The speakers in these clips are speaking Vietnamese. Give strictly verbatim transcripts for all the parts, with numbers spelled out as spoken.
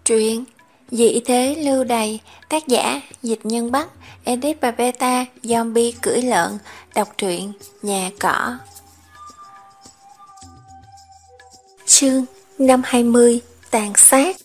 Truyện Dị thế lưu đày, tác giả Dịch Nhân Bắc, edit và beta Zombie cưỡi lợn. Đọc truyện Nhà Cỏ. Chương năm hai mươi. Tàn sát.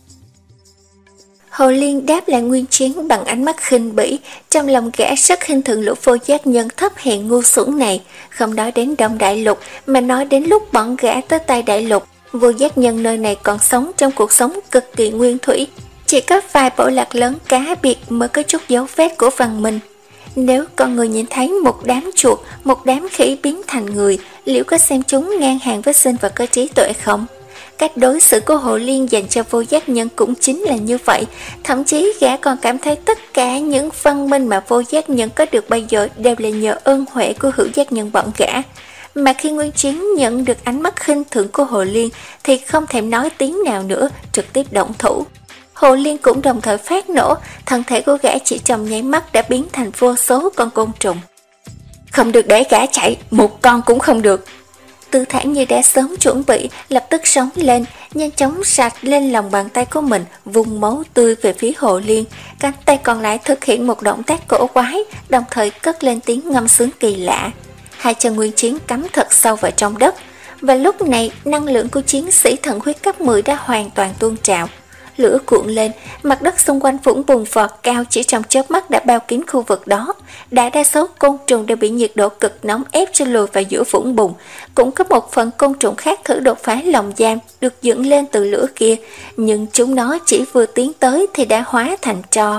Hồ Liên đáp lại Nguyên Chiến bằng ánh mắt khinh bỉ, trong lòng gã rất khinh thường lũ vô giác nhân thấp hèn ngu xuẩn này. Không nói đến Đông Đại Lục, mà nói đến lúc bọn gã tới tay Đại Lục, vô giác nhân nơi này còn sống trong cuộc sống cực kỳ nguyên thủy. Chỉ có vài bộ lạc lớn cá biệt mới có chút dấu vết của văn minh. Nếu con người nhìn thấy một đám chuột, một đám khỉ biến thành người, liệu có xem chúng ngang hàng với sinh vật có trí tuệ không? Cách đối xử của Hồ Liên dành cho vô giác nhân cũng chính là như vậy. Thậm chí gã còn cảm thấy tất cả những văn minh mà vô giác nhân có được bây giờ đều là nhờ ơn huệ của hữu giác nhân bọn gã. Mà khi Nguyên Chiến nhận được ánh mắt khinh thường của Hồ Liên thì không thèm nói tiếng nào nữa, trực tiếp động thủ. Hồ Liên cũng đồng thời phát nổ, thân thể của gã chỉ trong nháy mắt đã biến thành vô số con côn trùng. Không được để gã chạy, một con cũng không được. Tư Thản như đã sớm chuẩn bị, lập tức sống lên, nhanh chóng sạch lên lòng bàn tay của mình, vùng máu tươi về phía Hồ Liên. Cánh tay còn lại thực hiện một động tác cổ quái, đồng thời cất lên tiếng ngâm sướng kỳ lạ. Hai chân Nguyên Chiến cắm thật sâu vào trong đất, và lúc này năng lượng của chiến sĩ thần huyết cấp mười đã hoàn toàn tuôn trào. Lửa cuộn lên, mặt đất xung quanh vũng bùn vọt cao chỉ trong chớp mắt đã bao kín khu vực đó. Đại đa số côn trùng đều bị nhiệt độ cực nóng ép cho lùi vào giữa vũng bùn. Cũng có một phần côn trùng khác thử đột phá lồng giam được dựng lên từ lửa kia, nhưng chúng nó chỉ vừa tiến tới thì đã hóa thành tro.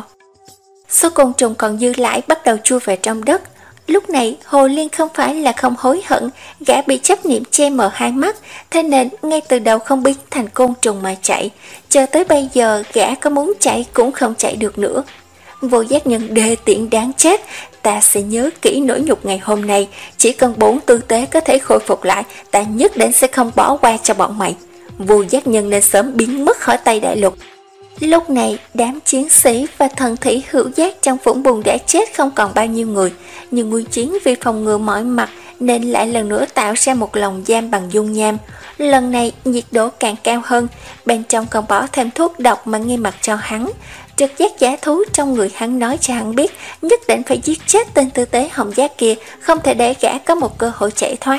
Số côn trùng còn dư lại bắt đầu chui vào trong đất. Lúc này Hồ Liên không phải là không hối hận, gã bị chấp niệm che mờ hai mắt, thế nên ngay từ đầu không biến thành côn trùng mà chạy. Chờ tới bây giờ gã có muốn chạy cũng không chạy được nữa. Vô giác nhân đê tiện đáng chết, ta sẽ nhớ kỹ nỗi nhục ngày hôm nay. Chỉ cần bốn tư tế có thể khôi phục lại, ta nhất định sẽ không bỏ qua cho bọn mày. Vô giác nhân nên sớm biến mất khỏi tay Đại Lục. Lúc này, đám chiến sĩ và thần thủy hữu giác trong vũng bùn đã chết không còn bao nhiêu người, nhưng Nguyên Chiến vì phòng ngừa mọi mặt nên lại lần nữa tạo ra một lồng giam bằng dung nham. Lần này nhiệt độ càng cao hơn, bên trong còn bỏ thêm thuốc độc mà Nghi Mặc cho hắn. Trực giác giả thú trong người hắn nói cho hắn biết nhất định phải giết chết tên tư tế hồng giác kia, không thể để gã có một cơ hội chạy thoát.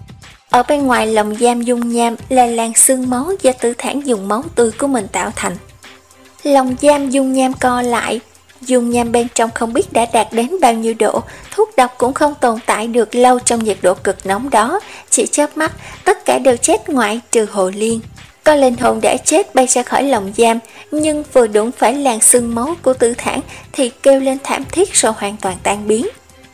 Ở bên ngoài lồng giam dung nham là làn xương máu do Tư Thản dùng máu tươi của mình tạo thành. Lồng giam dung nham co lại, dung nham bên trong không biết đã đạt đến bao nhiêu độ, thuốc độc cũng không tồn tại được lâu trong nhiệt độ cực nóng đó, chỉ chớp mắt, tất cả đều chết ngoại trừ Hồ Liên. Có linh hồn đã chết bay ra khỏi lồng giam, nhưng vừa đụng phải làn xương máu của Tư Thản thì kêu lên thảm thiết rồi hoàn toàn tan biến.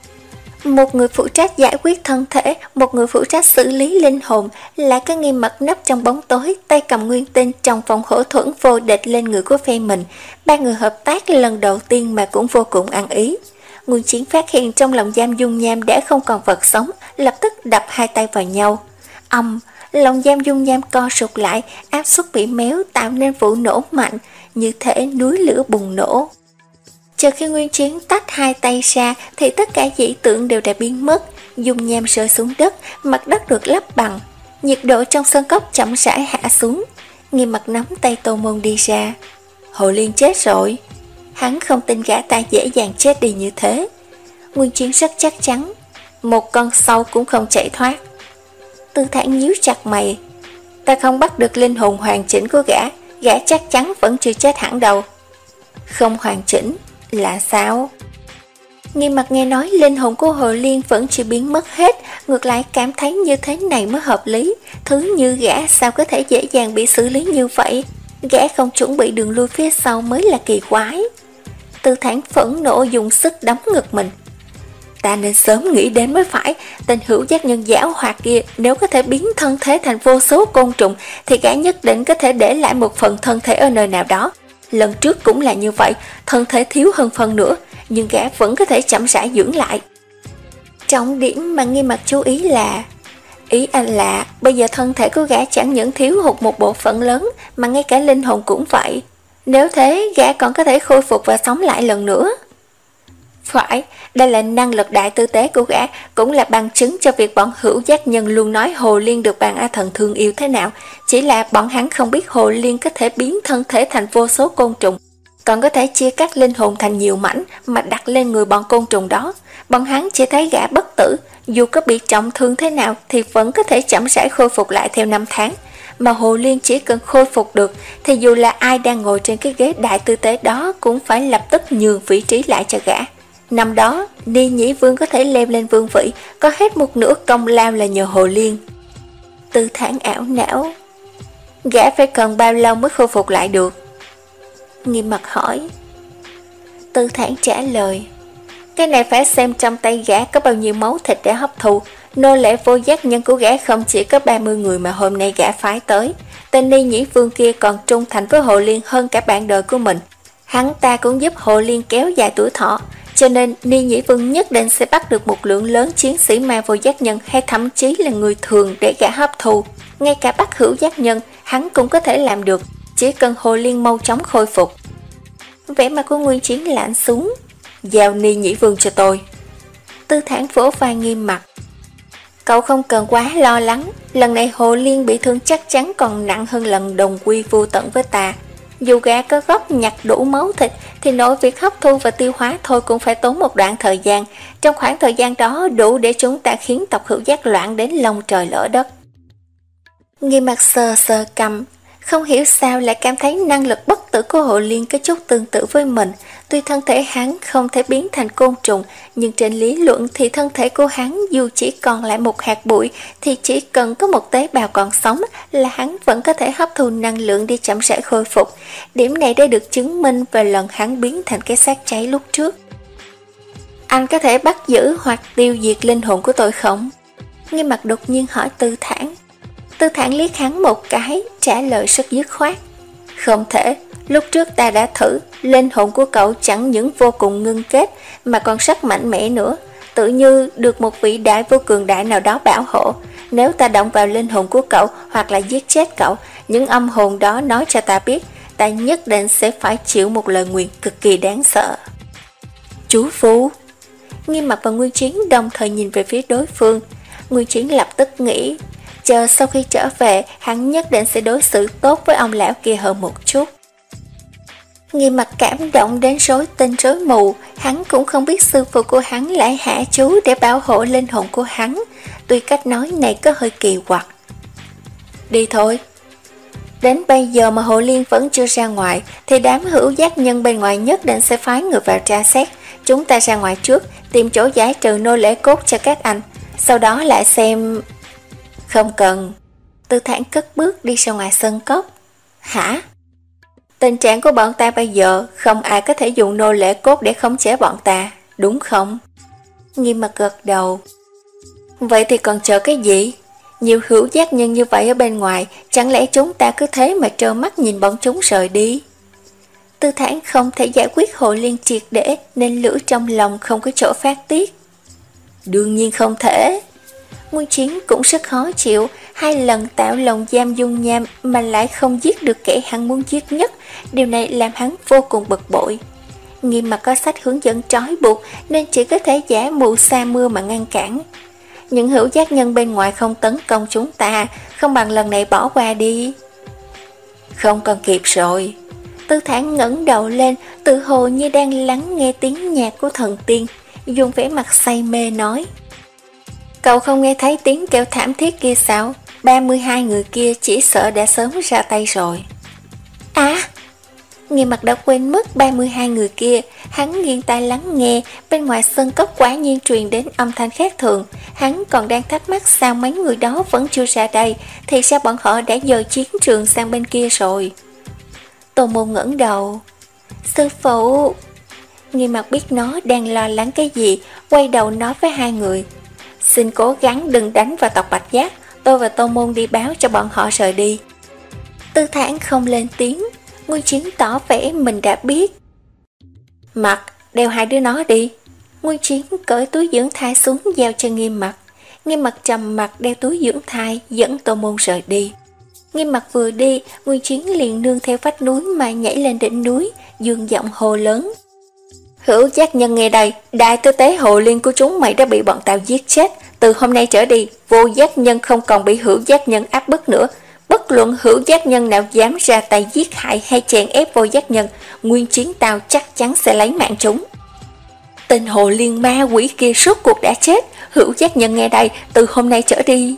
Một người phụ trách giải quyết thân thể, một người phụ trách xử lý linh hồn, lại có Nghi Mật nấp trong bóng tối, tay cầm nguyên tinh trong vòng hổ thuẫn vô địch lên người của phe mình. Ba người hợp tác lần đầu tiên mà cũng vô cùng ăn ý. Nguyên Chiến phát hiện trong lòng giam dung nham đã không còn vật sống, lập tức đập hai tay vào nhau. Ầm, lòng giam dung nham co sụt lại, áp suất bị méo tạo nên vụ nổ mạnh, như thể núi lửa bùng nổ. Chờ khi Nguyên Chiến tách hai tay ra thì tất cả dị tượng đều đã biến mất, dung nham rơi xuống đất, mặt đất được lấp bằng. Nhiệt độ trong sơn cốc chậm rãi hạ xuống. Nghi Mặc nắm tay Tô Môn đi ra. Hồ Liên chết rồi. Hắn không tin gã ta dễ dàng chết đi như thế. Nguyên Chiến rất chắc chắn, một con sâu cũng không chạy thoát. Tư Thản nhíu chặt mày. Ta không bắt được linh hồn hoàn chỉnh của gã, gã chắc chắn vẫn chưa chết hẳn đâu. Không hoàn chỉnh là sao? Nghi Mặc nghe nói linh hồn của Hồ Liên vẫn chưa biến mất hết, ngược lại cảm thấy như thế này mới hợp lý. Thứ như gã sao có thể dễ dàng bị xử lý như vậy? Gã không chuẩn bị đường lui phía sau mới là kỳ quái. Tư Thản phẫn nộ dùng sức đấm ngực mình. Ta nên sớm nghĩ đến mới phải, tên hữu giác nhân giảo hoạt kia nếu có thể biến thân thể thành vô số côn trùng thì gã nhất định có thể để lại một phần thân thể ở nơi nào đó. Lần trước cũng là như vậy, thân thể thiếu hơn phần nữa, nhưng gã vẫn có thể chậm rãi dưỡng lại. Trọng điểm mà Nghi Mặc chú ý là, ý anh là bây giờ thân thể của gã chẳng những thiếu hụt một bộ phận lớn mà ngay cả linh hồn cũng vậy. Nếu thế, gã còn có thể khôi phục và sống lại lần nữa. Phải, đây là năng lực đại tư tế của gã, cũng là bằng chứng cho việc bọn hữu giác nhân luôn nói Hồ Liên được bàn A Thần thương yêu thế nào. Chỉ là bọn hắn không biết Hồ Liên có thể biến thân thể thành vô số côn trùng, còn có thể chia cắt linh hồn thành nhiều mảnh mà đặt lên người bọn côn trùng đó. Bọn hắn chỉ thấy gã bất tử, dù có bị trọng thương thế nào thì vẫn có thể chậm rãi khôi phục lại theo năm tháng. Mà Hồ Liên chỉ cần khôi phục được thì dù là ai đang ngồi trên cái ghế đại tư tế đó cũng phải lập tức nhường vị trí lại cho gã. Năm đó, Ni Nhĩ Vương có thể leo lên vương vị, có hết một nửa công lao là nhờ Hồ Liên. Tư Thản ảo não. Gã phải cần bao lâu mới khôi phục lại được? Nghiêm Mặt hỏi. Tư Thản trả lời. Cái này phải xem trong tay gã có bao nhiêu máu thịt để hấp thụ. Nô lệ vô giác nhân của gã không chỉ có ba mươi người mà hôm nay gã phái tới. Tên Ni Nhĩ Vương kia còn trung thành với Hồ Liên hơn cả bạn đời của mình. Hắn ta cũng giúp Hồ Liên kéo dài tuổi thọ, cho nên Ni Nhĩ Vương nhất định sẽ bắt được một lượng lớn chiến sĩ ma vô giác nhân hay thậm chí là người thường để gã hấp thụ. Ngay cả bắt hữu giác nhân hắn cũng có thể làm được, chỉ cần Hồ Liên mau chóng khôi phục. Vẻ mặt của Nguyên Chiến lạnh xuống. Giao Ni Nhĩ Vương cho tôi. Tư Thản vỗ vai Nghiêm Mặt. Cậu không cần quá lo lắng, lần này Hồ Liên bị thương chắc chắn còn nặng hơn lần đồng quy vô tận với ta. Dù gã có góp nhặt đủ máu thịt thì nội việc hấp thu và tiêu hóa thôi cũng phải tốn một đoạn thời gian. Trong khoảng thời gian đó đủ để chúng ta khiến tộc hữu giác loạn đến lòng trời lỡ đất. Nghiêm Mặt sờ sờ cầm, không hiểu sao lại cảm thấy năng lực bất tử của Hồ Liên có chút tương tự với mình. Tuy thân thể hắn không thể biến thành côn trùng, nhưng trên lý luận thì thân thể của hắn dù chỉ còn lại một hạt bụi thì chỉ cần có một tế bào còn sống là hắn vẫn có thể hấp thu năng lượng đi chậm rãi khôi phục. Điểm này đã được chứng minh vào lần hắn biến thành cái xác cháy lúc trước. Anh có thể bắt giữ hoặc tiêu diệt linh hồn của tôi không? Nghiêm Mặt đột nhiên hỏi Tư Thản. Tư Thản liếc hắn một cái, trả lời rất dứt khoát. Không thể, lúc trước ta đã thử, linh hồn của cậu chẳng những vô cùng ngưng kết mà còn rất mạnh mẽ nữa, tự như được một vị đại vô cường đại nào đó bảo hộ. Nếu ta động vào linh hồn của cậu hoặc là giết chết cậu, những âm hồn đó nói cho ta biết, ta nhất định sẽ phải chịu một lời nguyền cực kỳ đáng sợ. Chú Phú. Nghiêm Mặt và Nguyên Chiến đồng thời nhìn về phía đối phương. Nguyên Chiến lập tức nghĩ, chờ sau khi trở về, hắn nhất định sẽ đối xử tốt với ông lão kia hơn một chút. Nghiêm Mặt cảm động đến rối tinh rối mù, hắn cũng không biết sư phụ của hắn lại hạ chú để bảo hộ linh hồn của hắn, tuy cách nói này có hơi kỳ quặc. Đi thôi. Đến bây giờ mà Hồ Liên vẫn chưa ra ngoài, thì đám hữu giác nhân bên ngoài nhất định sẽ phái người vào tra xét. Chúng ta ra ngoài trước, tìm chỗ giải trừ nô lễ cốt cho các anh, sau đó lại xem... Không cần. Tư Thản cất bước đi ra ngoài sân cốc. Hả? Tình trạng của bọn ta bây giờ không ai có thể dùng nô lệ cốt để khống chế bọn ta, đúng không? Nghiêm Mặt gật đầu. Vậy thì còn chờ cái gì? Nhiều hữu giác nhân như vậy ở bên ngoài, chẳng lẽ chúng ta cứ thế mà trơ mắt nhìn bọn chúng rời đi? Tư Thản không thể giải quyết Hồ Liên triệt để nên lửa trong lòng không có chỗ phát tiết. Đương nhiên không thể. Nguyên Chiến cũng rất khó chịu, hai lần tạo lòng giam dung nham mà lại không giết được kẻ hắn muốn giết nhất, điều này làm hắn vô cùng bực bội. Nghiêm Mặt có sách hướng dẫn trói buộc nên chỉ có thể giả mù sa mưa mà ngăn cản. Những hữu giác nhân bên ngoài không tấn công chúng ta, không bằng lần này bỏ qua đi. Không còn kịp rồi. Tư Thản ngẩng đầu lên, tự hồ như đang lắng nghe tiếng nhạc của thần tiên, dùng vẻ mặt say mê nói. Cậu không nghe thấy tiếng kêu thảm thiết kia sao? ba mươi hai người kia chỉ sợ đã sớm ra tay rồi. À! Nghiêm Mặt đã quên mất ba mươi hai người kia, hắn nghiêng tai lắng nghe, bên ngoài sân cốc quả nhiên truyền đến âm thanh khác thường. Hắn còn đang thắc mắc sao mấy người đó vẫn chưa ra đây, thì sao bọn họ đã dời chiến trường sang bên kia rồi. Tô Môn ngẩng đầu. Sư phụ! Nghiêm Mặt biết nó đang lo lắng cái gì, quay đầu nói với hai người. Xin cố gắng đừng đánh vào tộc Bạch Giác, tôi và Tô Môn đi báo cho bọn họ rời đi. Tư Thản không lên tiếng, Nguyên Chiến tỏ vẻ mình đã biết. Mặt, đeo hai đứa nó đi. Nguyên Chiến cởi túi dưỡng thai xuống giao cho Nghiêm Mặt. Nghiêm Mặt trầm mặt đeo túi dưỡng thai dẫn Tô Môn rời đi. Nghiêm Mặt vừa đi, Nguyên Chiến liền nương theo vách núi mà nhảy lên đỉnh núi, dương giọng hô lớn. Hữu Giác Nhân nghe đây, đại tư tế Hồ Liên của chúng mày đã bị bọn tao giết chết. Từ hôm nay trở đi, Vô Giác Nhân không còn bị Hữu Giác Nhân áp bức nữa. Bất luận Hữu Giác Nhân nào dám ra tay giết hại hay chèn ép Vô Giác Nhân, nguyên chiến tao chắc chắn sẽ lấy mạng chúng. Tên Hồ Liên ma quỷ kia rốt cuộc đã chết. Hữu Giác Nhân nghe đây, từ hôm nay trở đi.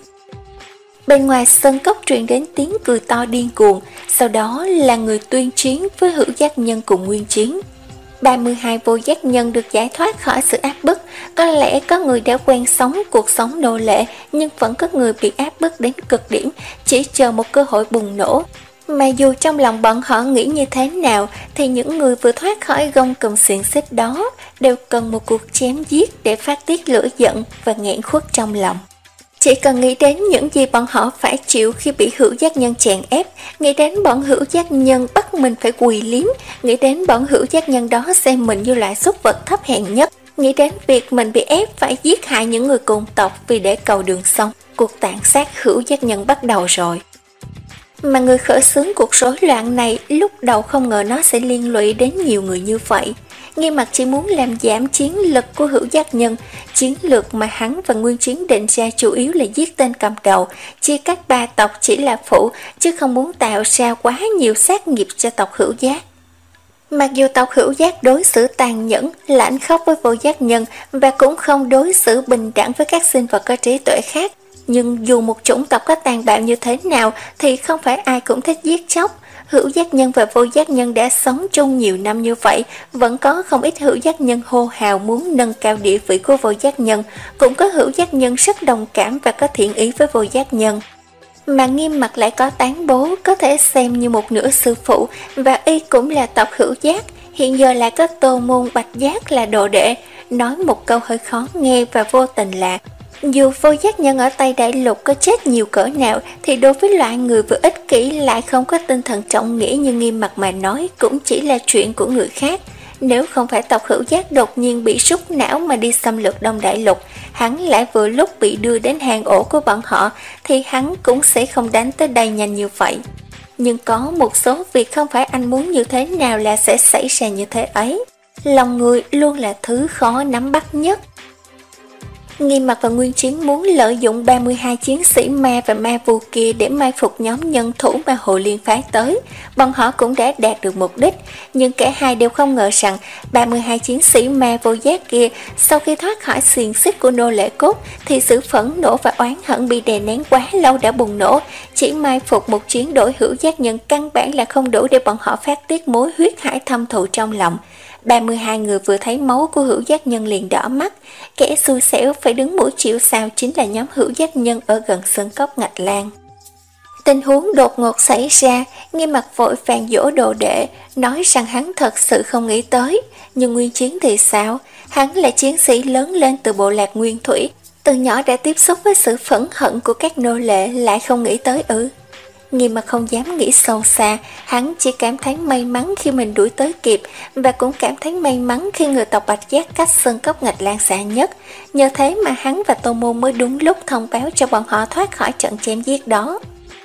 Bên ngoài sân cốc truyền đến tiếng cười to điên cuồng, sau đó là người tuyên chiến với Hữu Giác Nhân cùng nguyên chiến. ba mươi hai vô giác nhân được giải thoát khỏi sự áp bức. Có lẽ có người đã quen sống cuộc sống nô lệ, nhưng vẫn có người bị áp bức đến cực điểm, chỉ chờ một cơ hội bùng nổ. Mà dù trong lòng bọn họ nghĩ như thế nào, thì những người vừa thoát khỏi gông cùm xiềng xích đó đều cần một cuộc chém giết để phát tiết lửa giận và nghẹn khuất trong lòng. Chỉ cần nghĩ đến những gì bọn họ phải chịu khi bị Hữu Giác Nhân chèn ép, nghĩ đến bọn Hữu Giác Nhân bắt mình phải quỳ liếm, nghĩ đến bọn Hữu Giác Nhân đó xem mình như loại súc vật thấp hèn nhất, nghĩ đến việc mình bị ép phải giết hại những người cùng tộc vì để cầu đường sống, cuộc tàn sát Hữu Giác Nhân bắt đầu rồi. Mà người khởi xướng cuộc rối loạn này lúc đầu không ngờ nó sẽ liên lụy đến nhiều người như vậy. Nghiêm Mặt chỉ muốn làm giảm chiến lực của Hữu Giác Nhân, chiến lược mà hắn và Nguyên Chiến định ra chủ yếu là giết tên cầm đầu, chia các ba tộc chỉ là phụ, chứ không muốn tạo ra quá nhiều sát nghiệp cho tộc Hữu Giác. Mặc dù tộc Hữu Giác đối xử tàn nhẫn, lãnh khốc với Vô Giác Nhân và cũng không đối xử bình đẳng với các sinh vật có trí tuệ khác, nhưng dù một chủng tộc có tàn bạo như thế nào thì không phải ai cũng thích giết chóc. Hữu Giác Nhân và Vô Giác Nhân đã sống chung nhiều năm như vậy, vẫn có không ít Hữu Giác Nhân hô hào muốn nâng cao địa vị của Vô Giác Nhân, cũng có Hữu Giác Nhân rất đồng cảm và có thiện ý với Vô Giác Nhân. Mà Nghiêm Mặt lại có tán bố, có thể xem như một nửa sư phụ, và y cũng là tộc Hữu Giác, hiện giờ lại có Tô Môn Bạch Giác là đồ đệ. Nói một câu hơi khó nghe và vô tình là, dù Vô Giác Nhân ở Tây Đại Lục có chết nhiều cỡ nào thì đối với loại người vừa ích kỷ lại không có tinh thần trọng nghĩa như Nghiêm Mặt mà nói cũng chỉ là chuyện của người khác. Nếu không phải tộc Hữu Giác đột nhiên bị súc não mà đi xâm lược Đông Đại Lục, hắn lại vừa lúc bị đưa đến hang ổ của bọn họ thì hắn cũng sẽ không đánh tới đây nhanh như vậy. Nhưng có một số việc không phải anh muốn như thế nào là sẽ xảy ra như thế ấy. Lòng người luôn là thứ khó nắm bắt nhất. Nghiêm Mặt và Nguyên Chiến muốn lợi dụng ba mươi hai chiến sĩ ma và ma vu kia để mai phục nhóm nhân thủ mà Hồ Liên phái tới. Bọn họ cũng đã đạt được mục đích, nhưng cả hai đều không ngờ rằng ba mươi hai chiến sĩ ma vô giác kia sau khi thoát khỏi xiềng xích của nô lệ cốt thì sự phẫn nộ và oán hận bị đè nén quá lâu đã bùng nổ. Chỉ mai phục một chiến đội Hữu Giác Nhân căn bản là không đủ để bọn họ phát tiết mối huyết hải thâm thù trong lòng. ba mươi hai người vừa thấy máu của Hữu Giác Nhân liền đỏ mắt. Kẻ xui xẻo phải đứng mũi chịu sào chính là nhóm Hữu Giác Nhân ở gần sân cốc Ngạch Lan. Tình huống đột ngột xảy ra, Nghiêm Mặt vội vàng dỗ đồ đệ, nói rằng hắn thật sự không nghĩ tới. Nhưng Nguyên Chiến thì sao? Hắn là chiến sĩ lớn lên từ bộ lạc Nguyên Thủy, từ nhỏ đã tiếp xúc với sự phẫn hận của các nô lệ, lại không nghĩ tới ư? Nghiêm Mặt không dám nghĩ sâu xa, hắn chỉ cảm thấy may mắn khi mình đuổi tới kịp, và cũng cảm thấy may mắn khi người tộc Bạch Giác cách sơn cốc Ngạch Lan xa nhất. Nhờ thế mà hắn và Tô Môn mới đúng lúc thông báo cho bọn họ thoát khỏi trận chém giết đó.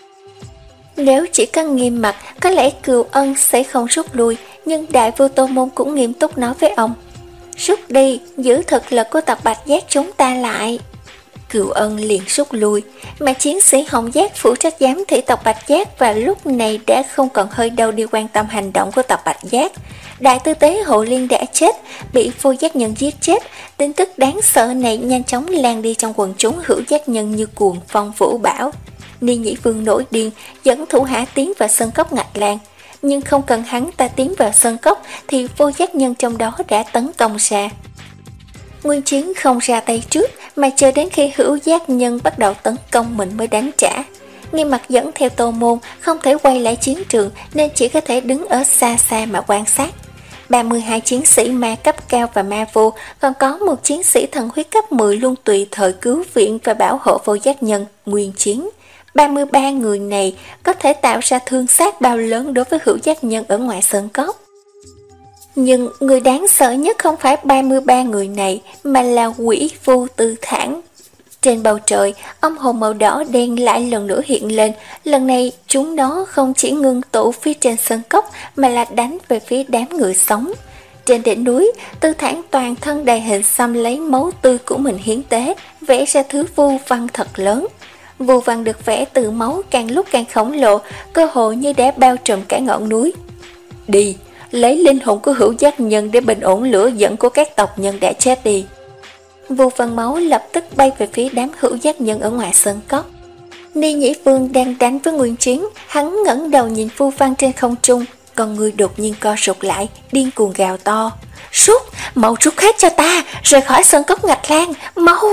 Nếu chỉ có Nghiêm Mặt, có lẽ Cừu Ân sẽ không rút lui, nhưng đại vua Tô Môn cũng nghiêm túc nói với ông: rút đi, giữ thực lực của tộc Bạch Giác chúng ta lại. Cừu Ân liền rút lui, mà chiến sĩ Hồng Giác phụ trách giám thị tộc Bạch Giác và lúc này đã không còn hơi đâu đi quan tâm hành động của tộc Bạch Giác. Đại tư tế Hồ Liên đã chết, bị Vô Giác Nhân giết chết. Tin tức đáng sợ này nhanh chóng lan đi trong quần chúng Hữu Giác Nhân như cuồng phong vũ bão. Ni Nhĩ Vương nổi điên, dẫn thủ hạ tiến vào sân cốc Ngạch Lan. Nhưng không cần hắn ta tiến vào sân cốc thì Vô Giác Nhân trong đó đã tấn công ra. Nguyên Chiến không ra tay trước, mà chờ đến khi Hữu Giác Nhân bắt đầu tấn công mình mới đánh trả. Nghiêm Mặt dẫn theo Tô Môn, không thể quay lại chiến trường nên chỉ có thể đứng ở xa xa mà quan sát. ba mươi hai chiến sĩ ma cấp cao và ma vô, còn có một chiến sĩ thần huyết cấp mười luôn tùy thời cứu viện và bảo hộ Vô Giác Nhân, Nguyên Chiến. ba mươi ba người này có thể tạo ra thương sát bao lớn đối với Hữu Giác Nhân ở ngoài sơn cốc. Nhưng người đáng sợ nhất không phải ba mươi ba người này, mà là quỷ Vu Tư Thản. Trên bầu trời, ông hồn màu đỏ đen lại lần nữa hiện lên. Lần này chúng nó không chỉ ngưng tụ phía trên sân cốc mà là đánh về phía đám người sống. Trên đỉnh núi, Tư Thản toàn thân đầy hình xăm lấy máu tươi của mình hiến tế, vẽ ra thứ vu văn thật lớn. Vu văn được vẽ từ máu càng lúc càng khổng lồ, cơ hồ như đã bao trùm cả ngọn núi. Đi, lấy linh hồn của hữu giác nhân để bình ổn lửa giận của các tộc nhân đã chết đi. Vu văn máu lập tức bay về phía đám hữu giác nhân ở ngoài sơn cốc. Ni Nhĩ Vương đang đánh với Nguyên Chiến, hắn ngẩng đầu nhìn vu văn trên không trung, con người đột nhiên co rụt lại, điên cuồng gào to. Rút, mau rút hết cho ta, rời khỏi sơn cốc Ngạch Lan, mau!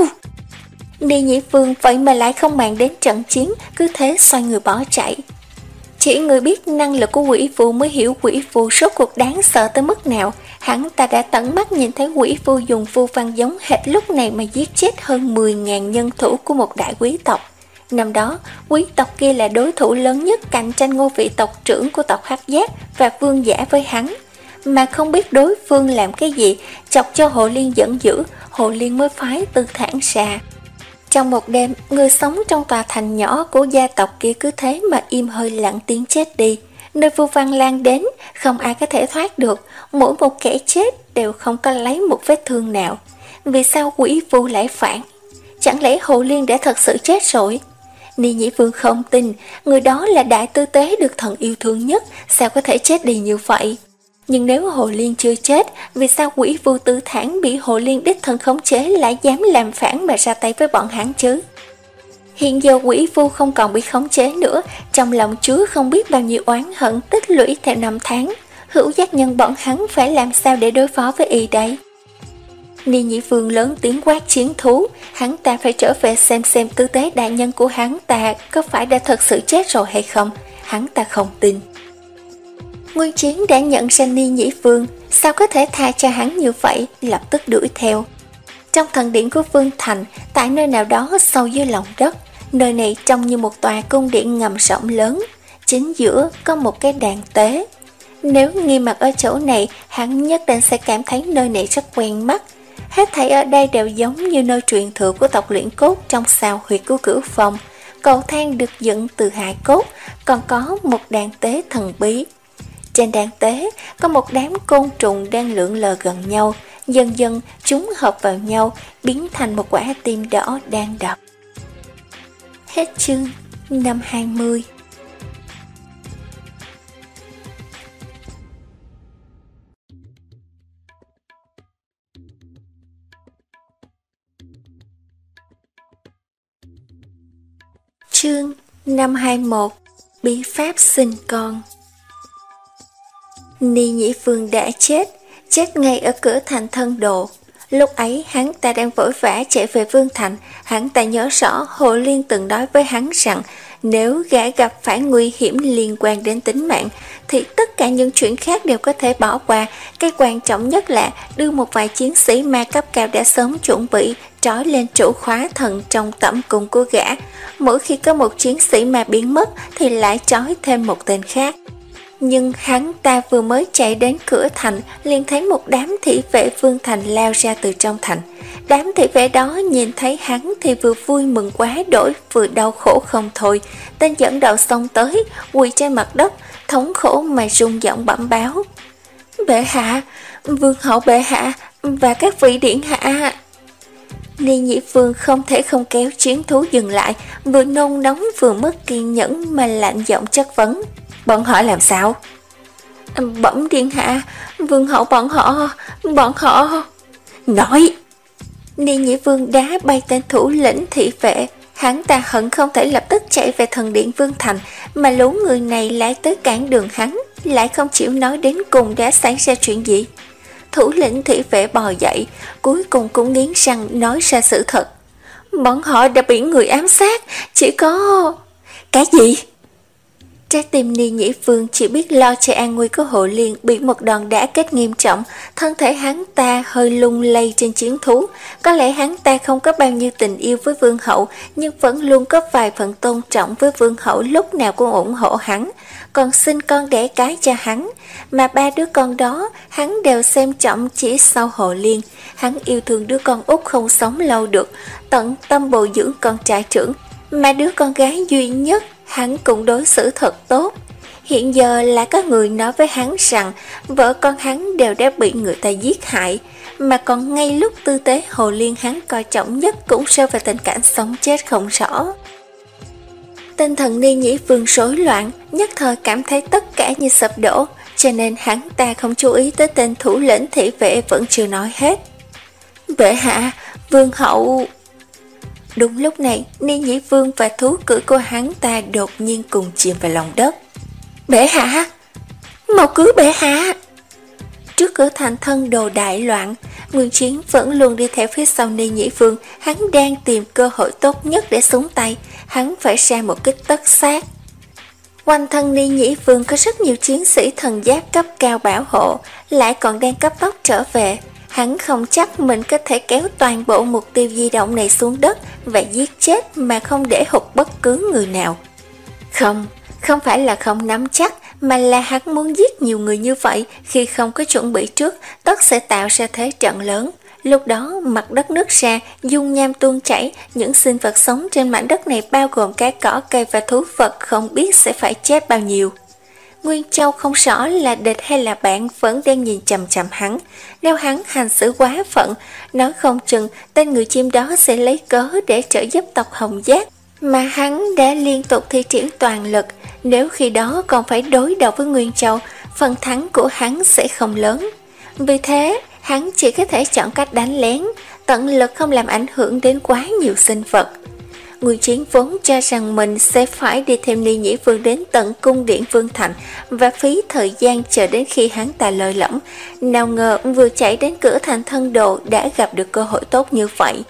Ni Nhĩ Vương vậy mà lại không màng đến trận chiến, cứ thế xoay người bỏ chạy. Chỉ người biết năng lực của quỷ phù mới hiểu quỷ phù rốt cuộc đáng sợ tới mức nào. Hắn ta đã tận mắt nhìn thấy quỷ phù dùng vu văn giống hệt lúc này mà giết chết hơn mười nghìn nhân thủ của một đại quý tộc. Năm đó, quý tộc kia là đối thủ lớn nhất cạnh tranh ngôi vị tộc trưởng của tộc Hắc Giác và vương giả với hắn. Mà không biết đối phương làm cái gì, chọc cho Hồ Liên giận dữ, Hồ Liên mới phái Tư Thản ra. Trong một đêm, người sống trong tòa thành nhỏ của gia tộc kia cứ thế mà im hơi lặng tiếng chết đi. Nơi vu văn lan đến, không ai có thể thoát được, mỗi một kẻ chết đều không có lấy một vết thương nào. Vì sao quỷ vu lại phản? Chẳng lẽ Hồ Liên đã thật sự chết rồi? Ni Nhĩ Vương không tin, người đó là đại tư tế được thần yêu thương nhất, sao có thể chết đi như vậy? Nhưng nếu Hồ Liên chưa chết, vì sao quỷ vu Tư Thản bị Hồ Liên đích thân khống chế lại dám làm phản mà ra tay với bọn hắn chứ? Hiện giờ quỷ vu không còn bị khống chế nữa, trong lòng chứa không biết bao nhiêu oán hận tích lũy theo năm tháng. Hữu giác nhân bọn hắn phải làm sao để đối phó với y đây? Ni Nhĩ Vương lớn tiếng quát chiến thú, hắn ta phải trở về xem xem tư tế đại nhân của hắn ta có phải đã thật sự chết rồi hay không. Hắn ta không tin. Nguyên Chiến đã nhận ra Ni Nhĩ Vương, sao có thể tha cho hắn như vậy, lập tức đuổi theo. Trong thần điện của Vương Thành, tại nơi nào đó sâu dưới lòng đất, nơi này trông như một tòa cung điện ngầm rộng lớn, chính giữa có một cái đàn tế. Nếu Nghi Mặc ở chỗ này, hắn nhất định sẽ cảm thấy nơi này rất quen mắt. Hết thảy ở đây đều giống như nơi truyền thừa của tộc Luyện Cốt trong sao huyệt của Cửu Phong. Cầu thang được dựng từ hài cốt, còn có một đàn tế thần bí. Trên đàn tế có một đám côn trùng đang lượn lờ gần nhau, dần dần chúng hợp vào nhau, biến thành một quả tim đỏ đang đập. Hết chương năm hai mươi. Chương năm hai mốt. Bí pháp sinh con. Ni Nhĩ Vương đã chết, chết ngay ở cửa thành Thân Độ. Lúc ấy hắn ta đang vội vã chạy về Vương Thành, hắn ta nhớ rõ Hồ Liên từng nói với hắn rằng nếu gã gặp phải nguy hiểm liên quan đến tính mạng thì tất cả những chuyện khác đều có thể bỏ qua. Cái quan trọng nhất là đưa một vài chiến sĩ ma cấp cao đã sớm chuẩn bị trói lên trụ khóa thần trong tẩm cung của gã. Mỗi khi có một chiến sĩ ma biến mất thì lại trói thêm một tên khác. Nhưng hắn ta vừa mới chạy đến cửa thành liền thấy một đám thị vệ Vương Thành lao ra từ trong thành. Đám thị vệ đó nhìn thấy hắn thì vừa vui mừng quá đỗi vừa đau khổ không thôi. Tên dẫn đầu xông tới, quỳ trên mặt đất, thống khổ mà rung giọng bẩm báo: Bệ hạ, vương hậu bệ hạ và các vị điện hạ. Ni Nhĩ Vương không thể không kéo chiến thú dừng lại, vừa nôn nóng vừa mất kiên nhẫn mà lạnh giọng chất vấn: Bọn họ làm sao? Bẩm điện hạ, vương hậu bọn họ, bọn họ... Nói! Ni Nhĩ Vương đá bay tên thủ lĩnh thị vệ. Hắn ta hận không thể lập tức chạy về thần điện Vương Thành, mà lũ người này lại tới cản đường hắn, lại không chịu nói đến cùng đã xảy ra chuyện gì. Thủ lĩnh thị vệ bò dậy, cuối cùng cũng nghiến răng nói ra sự thật. Bọn họ đã bị người ám sát, chỉ có... Cái gì? Trái tim Ni Nhĩ Vương chỉ biết lo cho an nguy của Hồ Liên bị một đòn đả kích nghiêm trọng, thân thể hắn ta hơi lung lay trên chiến thú. Có lẽ hắn ta không có bao nhiêu tình yêu với vương hậu, nhưng vẫn luôn có vài phần tôn trọng với vương hậu, lúc nào cũng ủng hộ hắn, còn sinh con đẻ cái cho hắn. Mà ba đứa con đó hắn đều xem trọng chỉ sau Hồ Liên. Hắn yêu thương đứa con út không sống lâu được, tận tâm bồi dưỡng con trai trưởng, mà đứa con gái duy nhất hắn cũng đối xử thật tốt. Hiện giờ là có người nói với hắn rằng vợ con hắn đều đã bị người ta giết hại, mà còn ngay lúc tư tế Hồ Liên hắn coi trọng nhất cũng rơi vào tình cảnh sống chết không rõ. Tinh thần Ni Nhĩ Vương rối loạn, nhất thời cảm thấy tất cả như sập đổ, cho nên hắn ta không chú ý tới tên thủ lĩnh thị vệ vẫn chưa nói hết. Bệ hạ, vương hậu... Đúng lúc này, Ni Nhĩ Vương và thú cưỡi của hắn ta đột nhiên cùng chìm vào lòng đất. Bệ hạ! Mau cứu bệ hạ! Trước cửa thành thân đồ đại loạn, Nguyên Chiến vẫn luôn đi theo phía sau Ni Nhĩ Vương, hắn đang tìm cơ hội tốt nhất để xuống tay, hắn phải ra một kích tất sát. Quanh thân Ni Nhĩ Vương có rất nhiều chiến sĩ thần giáp cấp cao bảo hộ, lại còn đang cấp tốc trở về. Hắn không chắc mình có thể kéo toàn bộ mục tiêu di động này xuống đất và giết chết mà không để hụt bất cứ người nào. Không, không phải là không nắm chắc, mà là hắn muốn giết nhiều người như vậy khi không có chuẩn bị trước, tất sẽ tạo ra thế trận lớn. Lúc đó mặt đất nứt ra, dung nham tuôn chảy, những sinh vật sống trên mảnh đất này bao gồm cá cỏ cây và thú vật không biết sẽ phải chết bao nhiêu. Nguyên Châu không rõ là địch hay là bạn vẫn đang nhìn chằm chằm hắn. Nếu hắn hành xử quá phận, nói không chừng tên người chim đó sẽ lấy cớ để trợ giúp tộc Hồng Giác, mà hắn đã liên tục thi triển toàn lực. Nếu khi đó còn phải đối đầu với Nguyên Châu, phần thắng của hắn sẽ không lớn. Vì thế, hắn chỉ có thể chọn cách đánh lén, tận lực không làm ảnh hưởng đến quá nhiều sinh vật. Nguyên Chiến vốn cho rằng mình sẽ phải đi theo Ni Nhĩ Vương đến tận cung điện Vương Thành và phí thời gian chờ đến khi hắn ta lơi lỏng. Nào ngờ vừa chạy đến cửa thành thân đồ đã gặp được cơ hội tốt như vậy.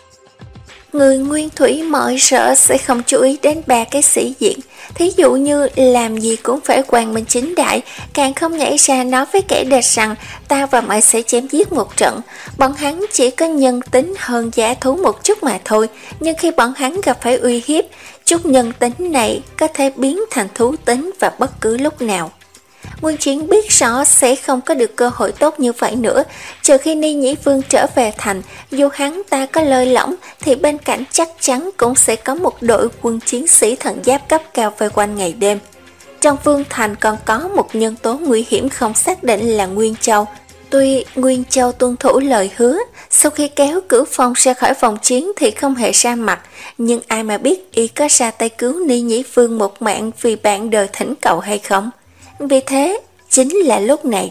Người nguyên thủy mọi sợ sẽ không chú ý đến ba cái sĩ diện, thí dụ như làm gì cũng phải quang minh chính đại, càng không nhảy ra nói với kẻ địch rằng ta và mày sẽ chém giết một trận. Bọn hắn chỉ có nhân tính hơn dã thú một chút mà thôi, nhưng khi bọn hắn gặp phải uy hiếp, chút nhân tính này có thể biến thành thú tính vào bất cứ lúc nào. Nguyên Chiến biết rõ sẽ không có được cơ hội tốt như vậy nữa, trừ khi Ni Nhĩ Vương trở về thành, dù hắn ta có lơi lỏng thì bên cạnh chắc chắn cũng sẽ có một đội quân chiến sĩ thần giáp cấp cao vây quanh ngày đêm. Trong Vương Thành còn có một nhân tố nguy hiểm không xác định là Nguyên Châu. Tuy Nguyên Châu tuân thủ lời hứa, sau khi kéo Cửu Phong ra khỏi vòng chiến thì không hề ra mặt, nhưng ai mà biết y có ra tay cứu Ni Nhĩ Vương một mạng vì bạn đời thỉnh cầu hay không. Vì thế, chính là lúc này.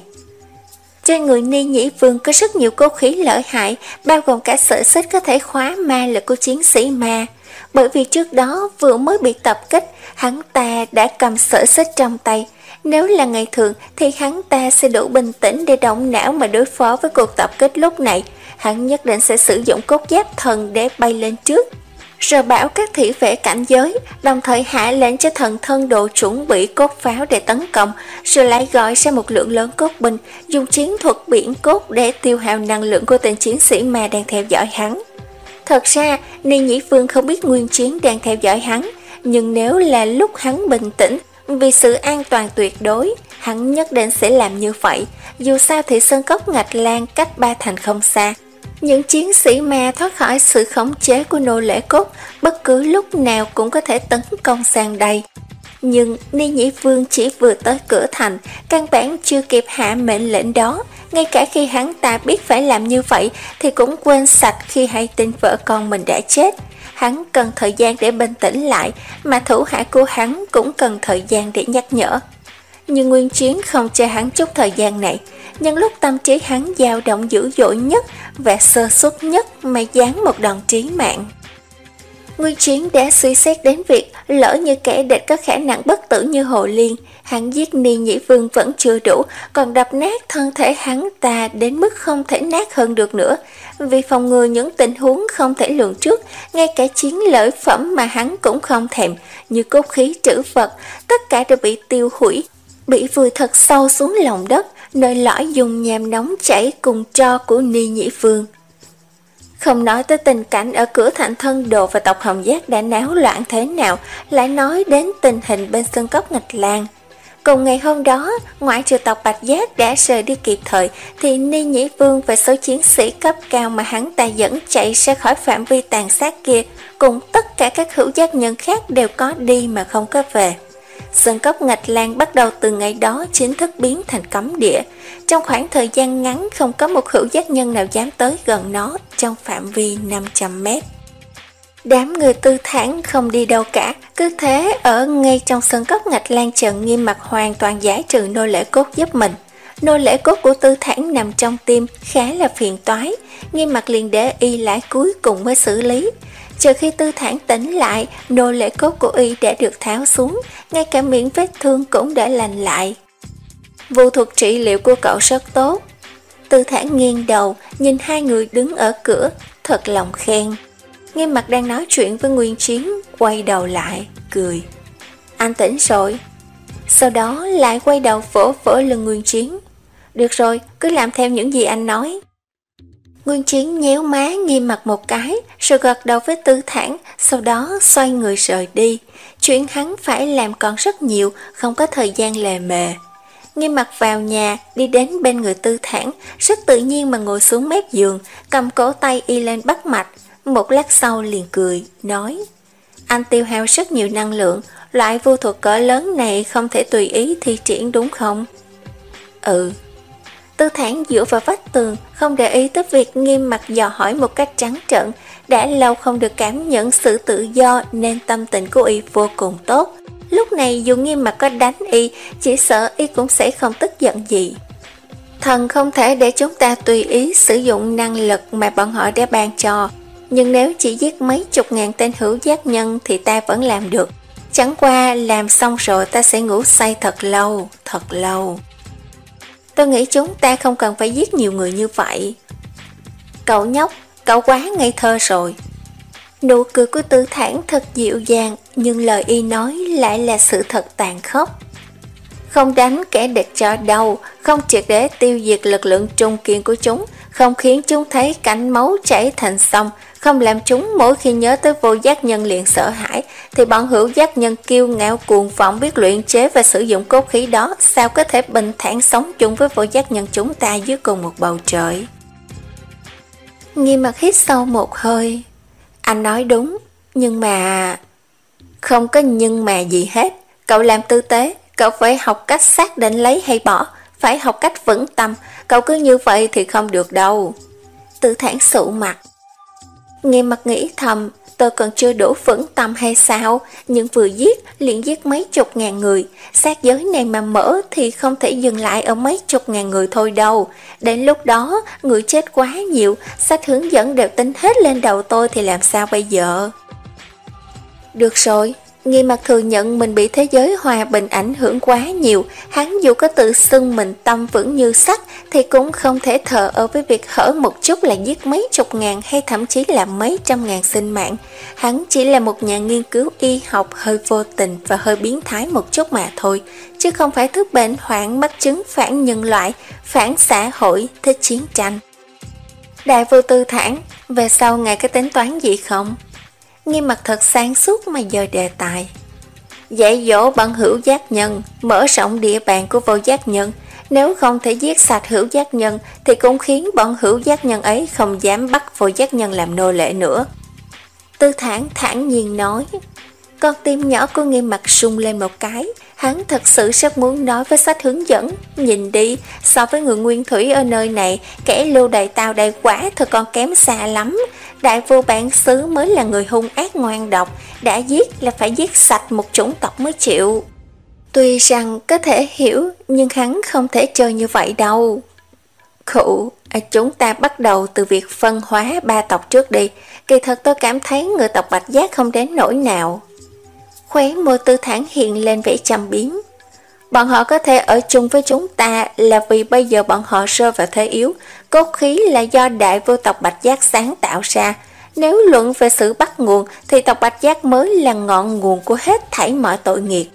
Trên người Ni Nhĩ Vương có rất nhiều cốt khí lợi hại, bao gồm cả sợi xích có thể khóa ma lực của chiến sĩ ma. Bởi vì trước đó vừa mới bị tập kích, hắn ta đã cầm sợi xích trong tay. Nếu là ngày thường thì hắn ta sẽ đủ bình tĩnh để động não mà đối phó với cuộc tập kích lúc này. Hắn nhất định sẽ sử dụng cốt giáp thần để bay lên trước, rồi bảo các thị vệ cảnh giới, đồng thời hạ lệnh cho thần thân đồ chuẩn bị cốt pháo để tấn công, rồi lại gọi ra một lượng lớn cốt binh, dùng chiến thuật biển cốt để tiêu hao năng lượng của tên chiến sĩ ma đang theo dõi hắn. Thật ra, Ni Nhĩ Vương không biết Nguyên Chiến đang theo dõi hắn, nhưng nếu là lúc hắn bình tĩnh, vì sự an toàn tuyệt đối, hắn nhất định sẽ làm như vậy. Dù sao thì Sơn Cốc Ngạch Lan cách ba thành không xa. Những chiến sĩ ma thoát khỏi sự khống chế của nô lệ cốt, bất cứ lúc nào cũng có thể tấn công sang đây. Nhưng Ni Nhĩ Vương chỉ vừa tới cửa thành, căn bản chưa kịp hạ mệnh lệnh đó. Ngay cả khi hắn ta biết phải làm như vậy thì cũng quên sạch khi hay tin vợ con mình đã chết. Hắn cần thời gian để bình tĩnh lại, mà thủ hạ của hắn cũng cần thời gian để nhắc nhở. Nhưng Nguyên Chiến không cho hắn chút thời gian này. Nhân lúc tâm trí hắn dao động dữ dội nhất và sơ suất nhất mà giáng một đòn trí mạng. Nguyên Chiến đã suy xét đến việc lỡ như kẻ địch có khả năng bất tử như Hồ Liên, hắn giết Ni Nhĩ Vương vẫn chưa đủ, còn đập nát thân thể hắn ta đến mức không thể nát hơn được nữa. Vì phòng ngừa những tình huống không thể lường trước, ngay cả chiến lợi phẩm mà hắn cũng không thèm, như cốt khí trữ vật, tất cả đều bị tiêu hủy, bị vùi thật sâu xuống lòng đất, nơi lõi dùng nham nóng chảy cùng tro của Ni Nhĩ Vương. Không nói tới tình cảnh ở cửa thành thân đồ và tộc Hồng Giác đã náo loạn thế nào, lại nói đến tình hình bên Sơn Cốc Ngạch Lan. Cùng ngày hôm đó, ngoại trừ tộc Bạch Giác đã rời đi kịp thời, thì Ni Nhĩ Vương và số chiến sĩ cấp cao mà hắn ta dẫn chạy ra khỏi phạm vi tàn sát kia, cùng tất cả các hữu giác nhân khác đều có đi mà không có về. Sơn cốc Ngạch Lan bắt đầu từ ngày đó chính thức biến thành cấm địa. Trong khoảng thời gian ngắn không có một hữu giác nhân nào dám tới gần nó trong phạm vi năm trăm mét. Đám người Tư Thản không đi đâu cả, cứ thế ở ngay trong Sơn cốc Ngạch Lan Trần Nghiêm Mặc hoàn toàn giải trừ nô lễ cốt giúp mình. Nô lễ cốt của Tư Thản nằm trong tim, khá là phiền toái, Nghiêm Mặc liền để y lại cuối cùng mới xử lý. Chờ khi Tư Thản tỉnh lại, nô lễ cốt của y đã được tháo xuống, ngay cả miệng vết thương cũng đã lành lại. Vụ thuật trị liệu của cậu rất tốt. Tư Thản nghiêng đầu, nhìn hai người đứng ở cửa, thật lòng khen. Nghiêm Mặc đang nói chuyện với Nguyên Chiến, quay đầu lại, cười. Anh tỉnh rồi. Sau đó lại quay đầu vỗ vỗ lưng Nguyên Chiến. Được rồi, cứ làm theo những gì anh nói. Nguyên Chiến nhéo má Nghiêm Mặc một cái, rồi gật đầu với Tư Thản, sau đó xoay người rời đi. Chuyện hắn phải làm còn rất nhiều, không có thời gian lề mề. Nghiêm Mặc vào nhà, đi đến bên người Tư Thản, rất tự nhiên mà ngồi xuống mép giường, cầm cổ tay y lên bắt mạch. Một lát sau liền cười, nói: Anh tiêu hao rất nhiều năng lượng, loại vô thuật cỡ lớn này không thể tùy ý thi triển đúng không? Ừ. Tư Thản dựa vào vách tường, không để ý tới việc Nghiêm Mặc dò hỏi một cách trắng trợn. Đã lâu không được cảm nhận sự tự do nên tâm tình của y vô cùng tốt. Lúc này dù Nghiêm Mặc có đánh y, chỉ sợ y cũng sẽ không tức giận gì. Thần không thể để chúng ta tùy ý sử dụng năng lực mà bọn họ đã ban cho, nhưng nếu chỉ giết mấy chục ngàn tên hữu giác nhân thì ta vẫn làm được. Chẳng qua làm xong rồi ta sẽ ngủ say thật lâu, thật lâu. Tôi nghĩ chúng ta không cần phải giết nhiều người như vậy. Cậu nhóc, cậu quá ngây thơ rồi. Nụ cười của Tư Thản thật dịu dàng, nhưng lời y nói lại là sự thật tàn khốc. Không đánh kẻ địch cho đâu, không triệt để tiêu diệt lực lượng trung kiên của chúng, không khiến chúng thấy cảnh máu chảy thành sông, không làm chúng mỗi khi nhớ tới vô giác nhân liền sợ hãi, thì bọn hữu giác nhân kiêu ngạo cuồng vọng biết luyện chế và sử dụng cốt khí đó, sao có thể bình thản sống chung với vô giác nhân chúng ta dưới cùng một bầu trời. Nghiêm Mặc hít sâu một hơi. Anh nói đúng, nhưng mà... Không có nhưng mà gì hết. Cậu làm tư tế, cậu phải học cách xác định lấy hay bỏ, phải học cách vững tâm. Cậu cứ như vậy thì không được đâu. Tư Thản sụ mặt. Nghiêm Mặc nghĩ thầm, tôi còn chưa đủ vững tâm hay sao? Nhưng vừa giết, liền giết mấy chục ngàn người. Sát giới này mà mở thì không thể dừng lại ở mấy chục ngàn người thôi đâu. Đến lúc đó, người chết quá nhiều, sách hướng dẫn đều tính hết lên đầu tôi thì làm sao bây giờ? Được rồi. Nghiêm Mặc thừa nhận mình bị thế giới hòa bình ảnh hưởng quá nhiều. Hắn dù có tự xưng mình tâm vững như sắt thì cũng không thể thờ ơ với việc hở một chút là giết mấy chục ngàn hay thậm chí là mấy trăm ngàn sinh mạng. Hắn chỉ là một nhà nghiên cứu y học hơi vô tình và hơi biến thái một chút mà thôi, chứ không phải thứ bệnh hoạn mắc chứng phản nhân loại, phản xã hội, thích chiến tranh. Đại vô Tư Thản, về sau ngài có tính toán gì không? Nghiêm Mặc thật sáng suốt mà dời đề tài. Dạy dỗ bọn hữu giác nhân, mở rộng địa bàn của vô giác nhân. Nếu không thể giết sạch hữu giác nhân thì cũng khiến bọn hữu giác nhân ấy không dám bắt vô giác nhân làm nô lệ nữa. Tư Thản thản nhiên nói. Con tim nhỏ của Nghiêm Mặc sung lên một cái. Hắn thật sự rất muốn nói với sách hướng dẫn. Nhìn đi, so với người nguyên thủy ở nơi này, kẻ lưu đầy tao đầy quả thật còn kém xa lắm. Đại vô bản xứ mới là người hung ác ngoan độc, đã giết là phải giết sạch một chủng tộc mới chịu. Tuy rằng có thể hiểu, nhưng hắn không thể chơi như vậy đâu. Khụ, chúng ta bắt đầu từ việc phân hóa ba tộc trước đi. Kỳ thật tôi cảm thấy người tộc Bạch Giác không đến nỗi nào. Khóe môi Tư Thản hiện lên vẻ trầm biếm. Bọn họ có thể ở chung với chúng ta là vì bây giờ bọn họ rơi vào thế yếu. Cốt khí là do đại vô tộc Bạch Giác sáng tạo ra. Nếu luận về sự bắt nguồn thì tộc Bạch Giác mới là ngọn nguồn của hết thảy mọi tội nghiệp.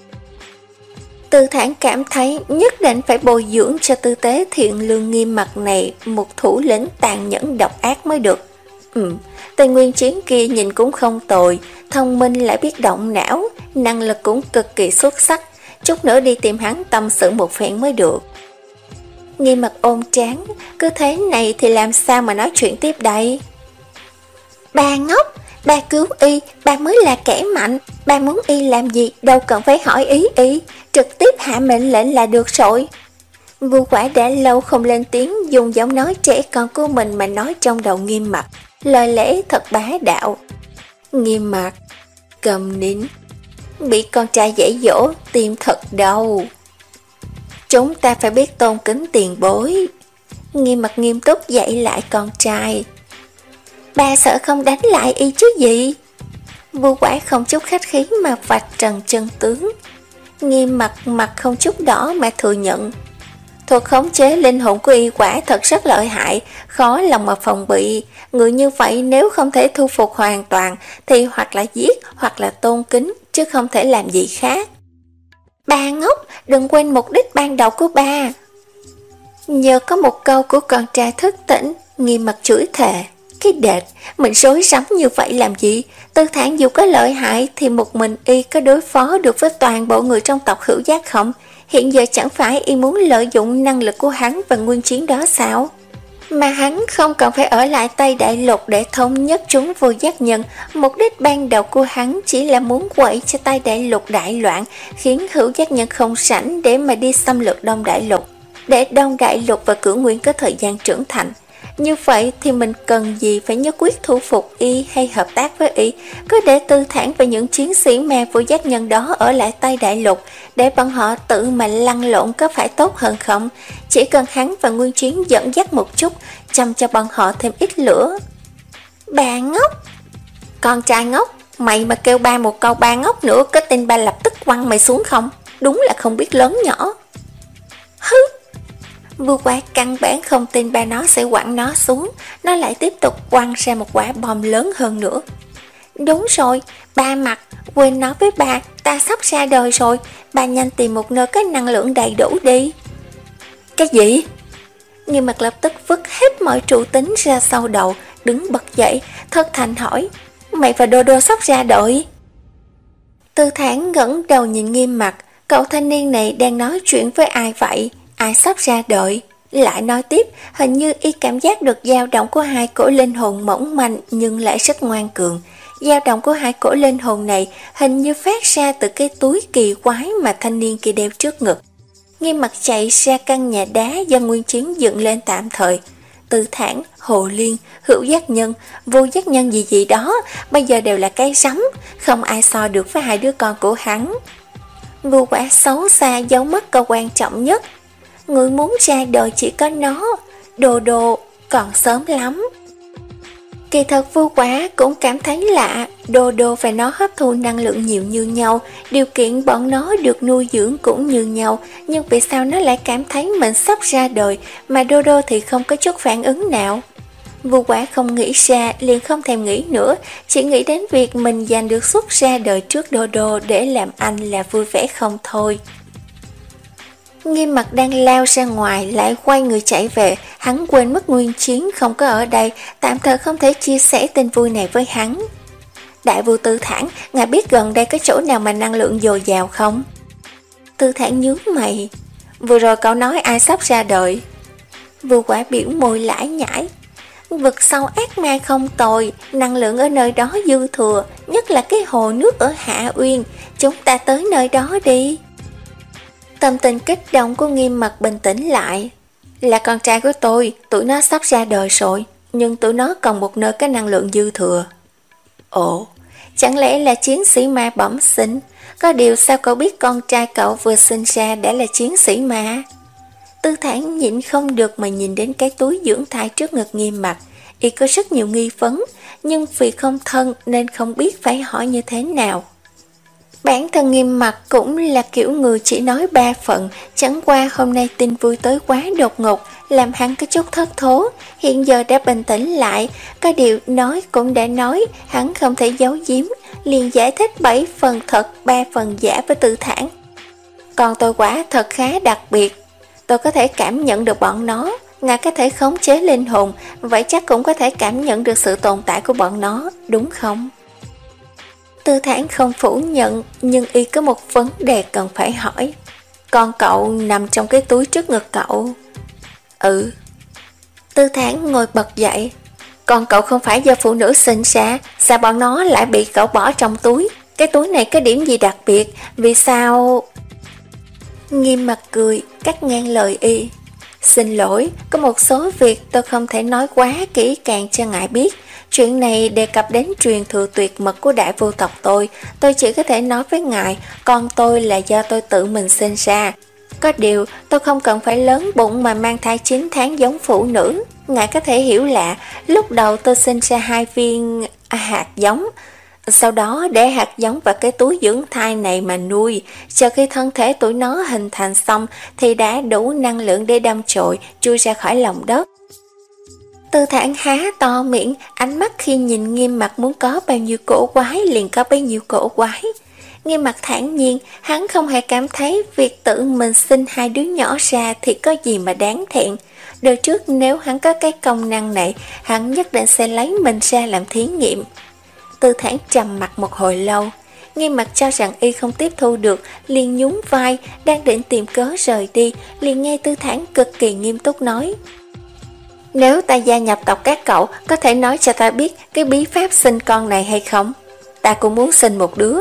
Tư Thản cảm thấy nhất định phải bồi dưỡng cho tư tế thiện lương Nghiêm Mặc này một thủ lĩnh tàn nhẫn độc ác mới được. Ừ, tên Nguyên Chiến kia nhìn cũng không tồi, thông minh lại biết động não, năng lực cũng cực kỳ xuất sắc. Chút nữa đi tìm hắn tâm sự một phen mới được. Nghiêm Mặc ôm trán, cứ thế này thì làm sao mà nói chuyện tiếp đây? Bà ngốc, ba cứu y, ba mới là kẻ mạnh, ba muốn y làm gì đâu cần phải hỏi ý y, trực tiếp hạ mệnh lệnh là được rồi. Vu Quả đã lâu không lên tiếng, dùng giọng nói trẻ con của mình mà nói trong đầu Nghiêm Mặc, lời lẽ thật bá đạo. Nghiêm Mặc, cầm nín, bị con trai dạy dỗ, tim thật đau. Chúng ta phải biết tôn kính tiền bối. Nghiêm Mặc nghiêm túc dạy lại con trai. Ba sợ không đánh lại y chứ gì? Vu Quả không chút khách khí mà vạch trần chân tướng. Nghiêm Mặc mặt không chút đỏ mà thừa nhận. Thuật khống chế linh hồn của y quả thật rất lợi hại, khó lòng mà phòng bị. Người như vậy nếu không thể thu phục hoàn toàn thì hoặc là giết hoặc là tôn kính, chứ không thể làm gì khác. Ba ngốc, đừng quên mục đích ban đầu của ba. Nhờ có một câu của con trai thức tỉnh, Nghiêm Mặc chửi thề. Cái đệt, mình rối rắm như vậy làm gì? Tư Thản dù có lợi hại thì một mình y có đối phó được với toàn bộ người trong tộc Hữu Giác không? Hiện giờ chẳng phải y muốn lợi dụng năng lực của hắn và nguyên chiến đó sao? Mà hắn không cần phải ở lại Tây Đại Lục để thống nhất chúng Vô Giác Nhân. Mục đích ban đầu của hắn chỉ là muốn quậy cho Tây Đại Lục đại loạn, khiến Hữu Giác Nhân không rảnh để mà đi xâm lược Đông Đại Lục, để Đông Đại Lục và Cửu Nguyên có thời gian trưởng thành. Như vậy thì mình cần gì phải nhất quyết thu phục y hay hợp tác với y? Cứ để Tư Thản và những chiến sĩ ma Vô Giác Nhân đó ở lại Tây Đại Lục, để bọn họ tự mà lăn lộn có phải tốt hơn không? Chỉ cần hắn và Nguyên Chiến dẫn dắt một chút, chăm cho bọn họ thêm ít lửa. Bà ngốc! Con trai ngốc, mày mà kêu ba một câu ba ngốc nữa, có tin ba lập tức quăng mày xuống không? Đúng là không biết lớn nhỏ. Hứ! Vu Quả căn bản không tin ba nó sẽ quẳng nó xuống, nó lại tiếp tục quăng ra một quả bom lớn hơn nữa. Đúng rồi, ba Mặt, quên nói với bà, ta sắp ra đời rồi, bà nhanh tìm một nơi có năng lượng đầy đủ đi. Cái gì? Nghiêm Mặc lập tức vứt hết mọi trụ tính ra sau đầu, đứng bật dậy, thất thanh hỏi, mày và Đô Đô sắp ra đời? Tư Thản ngẩng đầu nhìn Nghiêm Mặc, cậu thanh niên này đang nói chuyện với ai vậy? Ai sắp ra đời? Lại nói tiếp, hình như y cảm giác được dao động của hai cổ linh hồn mỏng manh nhưng lại rất ngoan cường. Dao động của hai cổ linh hồn này hình như phát ra từ cái túi kỳ quái mà thanh niên kia đeo trước ngực. Nghiêm Mặc chạy ra căn nhà đá do Nguyên Chiến dựng lên tạm thời. Tư Thản, Hồ Liên, Hữu Giác Nhân, Vô Giác Nhân gì gì đó, bây giờ đều là cái rắm, không ai so được với hai đứa con của hắn. Vu Quả xấu xa giấu mất câu quan trọng nhất. Người muốn ra đời chỉ có nó, Đô Đô còn sớm lắm. Kỳ thật Vu Quả cũng cảm thấy lạ, Đô Đô và nó hấp thu năng lượng nhiều như nhau, điều kiện bọn nó được nuôi dưỡng cũng như nhau, nhưng vì sao nó lại cảm thấy mình sắp ra đời mà Đô Đô thì không có chút phản ứng nào? Vu Quả không nghĩ ra, liền không thèm nghĩ nữa, chỉ nghĩ đến việc mình giành được suất ra đời trước Đô Đô để làm anh là vui vẻ không thôi. Nghiêm Mặc đang lao ra ngoài lại quay người chạy về, hắn quên mất Nguyên Chiến không có ở đây, tạm thời không thể chia sẻ tin vui này với hắn. Đại Vu Tư Thản, ngài biết gần đây có chỗ nào mà năng lượng dồi dào không? Tư Thản nhướng mày, vừa rồi cậu nói ai sắp ra đời? Vu Quả biểu môi lải nhải, vực sâu ác ma không tồi, năng lượng ở nơi đó dư thừa, nhất là cái hồ nước ở Hạ Uyên, chúng ta tới nơi đó đi. Tâm tình kích động của Nghiêm Mặc bình tĩnh lại. Là con trai của tôi, tụi nó sắp ra đời rồi, nhưng tụi nó còn một nơi có năng lượng dư thừa. Ồ, chẳng lẽ là chiến sĩ ma bẩm sinh? Có điều sao cậu biết con trai cậu vừa sinh ra đã là chiến sĩ ma? Tư Thản nhịn không được mà nhìn đến cái túi dưỡng thai trước ngực Nghiêm Mặc. Y có rất nhiều nghi vấn, nhưng vì không thân nên không biết phải hỏi như thế nào. Bản thân Nghiêm Mặc cũng là kiểu người chỉ nói ba phận, chẳng qua hôm nay tin vui tới quá đột ngột, làm hắn có chút thất thố, hiện giờ đã bình tĩnh lại, có điều nói cũng đã nói, hắn không thể giấu giếm, liền giải thích bảy phần thật, ba phần giả với Tư Thản. Còn tôi quả thật khá đặc biệt, tôi có thể cảm nhận được bọn nó, ngài có thể khống chế linh hồn, vậy chắc cũng có thể cảm nhận được sự tồn tại của bọn nó, đúng không? Tư Thản không phủ nhận, nhưng y có một vấn đề cần phải hỏi. Con cậu nằm trong cái túi trước ngực cậu. Ừ. Tư Thản ngồi bật dậy. Còn cậu không phải do phụ nữ sinh ra, sao bọn nó lại bị cậu bỏ trong túi? Cái túi này có điểm gì đặc biệt? Vì sao... Nghiêm mặt cười, cắt ngang lời y. Xin lỗi, có một số việc tôi không thể nói quá kỹ càng cho ngài biết. Chuyện này đề cập đến truyền thừa tuyệt mật của đại vô tộc tôi. Tôi chỉ có thể nói với ngài, con tôi là do tôi tự mình sinh ra. Có điều, tôi không cần phải lớn bụng mà mang thai chín tháng giống phụ nữ. Ngài có thể hiểu là lúc đầu tôi sinh ra hai viên hạt giống. Sau đó để hạt giống vào cái túi dưỡng thai này mà nuôi. Chờ khi thân thể tụi nó hình thành xong thì đã đủ năng lượng để đâm chồi chui ra khỏi lòng đất. Tư Thản há to miệng, ánh mắt khi nhìn Nghiêm Mặt muốn có bao nhiêu cổ quái liền có bấy nhiêu cổ quái. Nghiêm Mặt thản nhiên, hắn không hề cảm thấy việc tự mình sinh hai đứa nhỏ ra thì có gì mà đáng thẹn. Đời trước nếu hắn có cái công năng này, hắn nhất định sẽ lấy mình ra làm thí nghiệm. Tư Thản trầm mặt một hồi lâu, Nghiêm Mặt cho rằng y không tiếp thu được, liền nhún vai, đang định tìm cớ rời đi, liền nghe Tư Thản cực kỳ nghiêm túc nói: Nếu ta gia nhập tộc các cậu, có thể nói cho ta biết cái bí pháp sinh con này hay không? Ta cũng muốn sinh một đứa.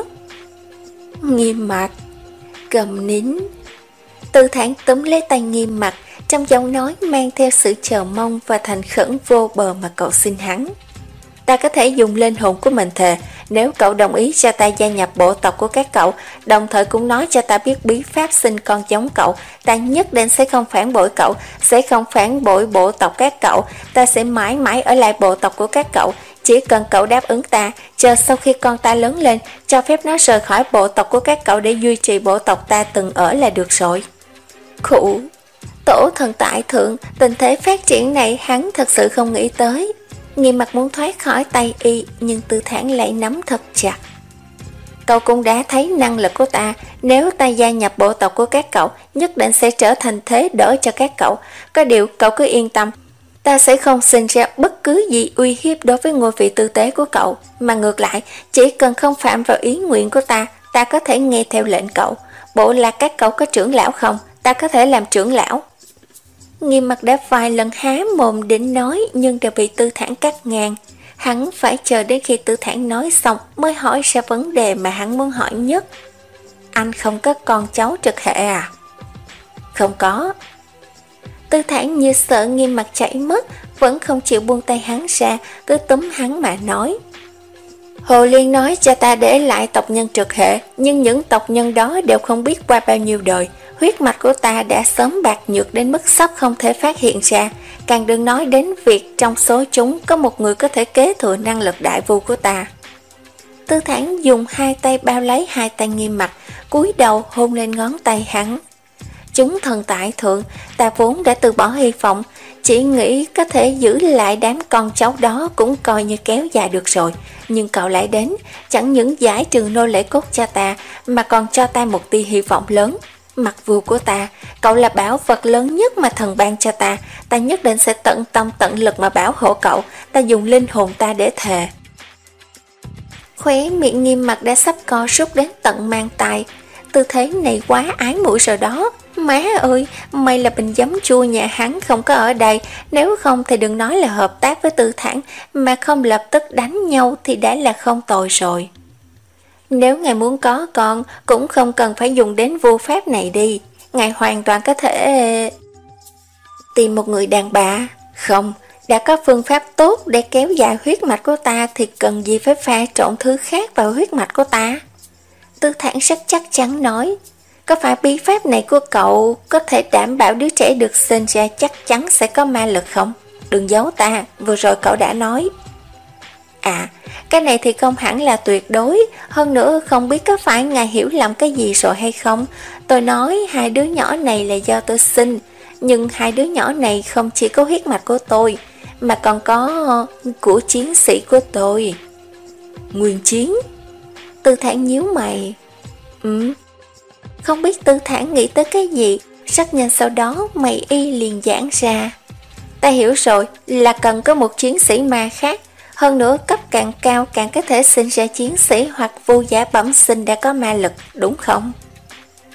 Nghiêm Mặt cầm nín. Tư Thản túm lấy tay Nghiêm Mặt, trong giọng nói mang theo sự chờ mong và thành khẩn vô bờ mà cậu xin hắn. Ta có thể dùng linh hồn của mình thề, nếu cậu đồng ý cho ta gia nhập bộ tộc của các cậu, đồng thời cũng nói cho ta biết bí pháp sinh con giống cậu, ta nhất định sẽ không phản bội cậu, sẽ không phản bội bộ tộc các cậu, ta sẽ mãi mãi ở lại bộ tộc của các cậu. Chỉ cần cậu đáp ứng ta, chờ sau khi con ta lớn lên, cho phép nó rời khỏi bộ tộc của các cậu để duy trì bộ tộc ta từng ở là được rồi. Khủ, tổ thần tại thượng, tình thế phát triển này hắn thật sự không nghĩ tới. Nghiêm Mặt muốn thoát khỏi tay y, nhưng Tư Thản lại nắm thật chặt. Cậu cũng đã thấy năng lực của ta, nếu ta gia nhập bộ tộc của các cậu, nhất định sẽ trở thành thế đỡ cho các cậu. Có điều cậu cứ yên tâm, ta sẽ không sinh ra bất cứ gì uy hiếp đối với ngôi vị tư tế của cậu, mà ngược lại, chỉ cần không phạm vào ý nguyện của ta, ta có thể nghe theo lệnh cậu. Bộ lạc các cậu có trưởng lão không? Ta có thể làm trưởng lão. Nghiêm Mặt đã vài lần há mồm định nói, nhưng đều bị Tư Thản cắt ngang. Hắn phải chờ đến khi Tư Thản nói xong mới hỏi ra vấn đề mà hắn muốn hỏi nhất. Anh không có con cháu trực hệ à? Không có. Tư Thản như sợ Nghiêm Mặt chạy mất, vẫn không chịu buông tay hắn ra, cứ túm hắn mà nói. Hồ Liên nói cho ta để lại tộc nhân trực hệ, nhưng những tộc nhân đó đều không biết qua bao nhiêu đời. Huyết mạch của ta đã sớm bạc nhược đến mức sắp không thể phát hiện ra, càng đừng nói đến việc trong số chúng có một người có thể kế thừa năng lực đại vu của ta. Tư Thản dùng hai tay bao lấy hai tay Nghiêm Mặt, cúi đầu hôn lên ngón tay hắn. Chúng thần tại thượng, ta vốn đã từ bỏ hy vọng, chỉ nghĩ có thể giữ lại đám con cháu đó cũng coi như kéo dài được rồi. Nhưng cậu lại đến, chẳng những giải trừ nô lệ cốt cho ta, mà còn cho ta một tia hy vọng lớn. Mặt vua của ta, cậu là bảo vật lớn nhất mà thần ban cho ta, ta nhất định sẽ tận tâm tận lực mà bảo hộ cậu, ta dùng linh hồn ta để thề. Khóe miệng Nghiêm Mặt đã sắp co rút đến tận mang tai. Tư thế này quá ái mũi rồi đó. Má ơi, may là bình giấm chua nhà hắn không có ở đây, nếu không thì đừng nói là hợp tác với Tư Thản, mà không lập tức đánh nhau thì đã là không tồi rồi. Nếu ngài muốn có con, cũng không cần phải dùng đến vu pháp này đi, ngài hoàn toàn có thể tìm một người đàn bà. Không, đã có phương pháp tốt để kéo dài huyết mạch của ta thì cần gì phải pha trộn thứ khác vào huyết mạch của ta. Tư Thản rất chắc chắn nói. Có phải bí pháp này của cậu có thể đảm bảo đứa trẻ được sinh ra chắc chắn sẽ có ma lực không? Đừng giấu ta, vừa rồi cậu đã nói. À, cái này thì không hẳn là tuyệt đối, hơn nữa không biết có phải ngài hiểu lầm cái gì rồi hay không. Tôi nói hai đứa nhỏ này là do tôi sinh, nhưng hai đứa nhỏ này không chỉ có huyết mạch của tôi, mà còn có của chiến sĩ của tôi. Nguyên Chiến? Tư Thản nhíu mày. Ừ. Không biết Tư Thản nghĩ tới cái gì, rất nhanh sau đó mày y liền giãn ra. Ta hiểu rồi, là cần có một chiến sĩ ma khác, hơn nữa cấp càng cao càng có thể sinh ra chiến sĩ hoặc vu giả bẩm sinh đã có ma lực, đúng không?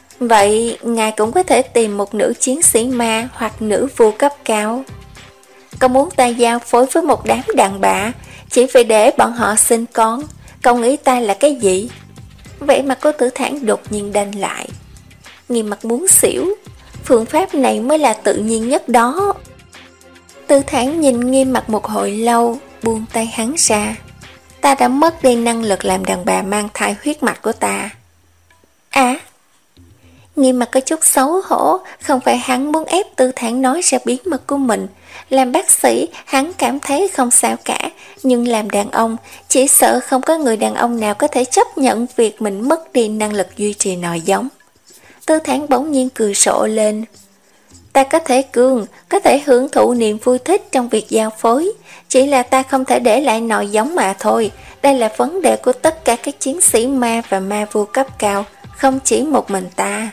Vậy ngài cũng có thể tìm một nữ chiến sĩ ma hoặc nữ vu cấp cao. Cậu muốn ta giao phối với một đám đàn bà, chỉ vì để bọn họ sinh con. Cậu nghĩ ta là cái gì? Vẻ mặt của Tử Thản đột nhiên đanh lại. Nghiêm Mặt muốn xỉu. Phương pháp này mới là tự nhiên nhất đó. Tử Thản nhìn Nghiêm Mặt một hồi lâu, buông tay hắn ra. Ta đã mất đi năng lực làm đàn bà mang thai huyết mạch của ta. À? Nghiêm Mặt có chút xấu hổ, không phải hắn muốn ép Tử Thản nói ra bí mật của mình. Làm bác sĩ, hắn cảm thấy không sao cả, nhưng làm đàn ông, chỉ sợ không có người đàn ông nào có thể chấp nhận việc mình mất đi năng lực duy trì nòi giống. Tử Thản bỗng nhiên cười rộ lên. Ta có thể cường, có thể hưởng thụ niềm vui thích trong việc giao phối, chỉ là ta không thể để lại nòi giống mà thôi. Đây là vấn đề của tất cả các chiến sĩ ma và ma vua cấp cao, không chỉ một mình ta.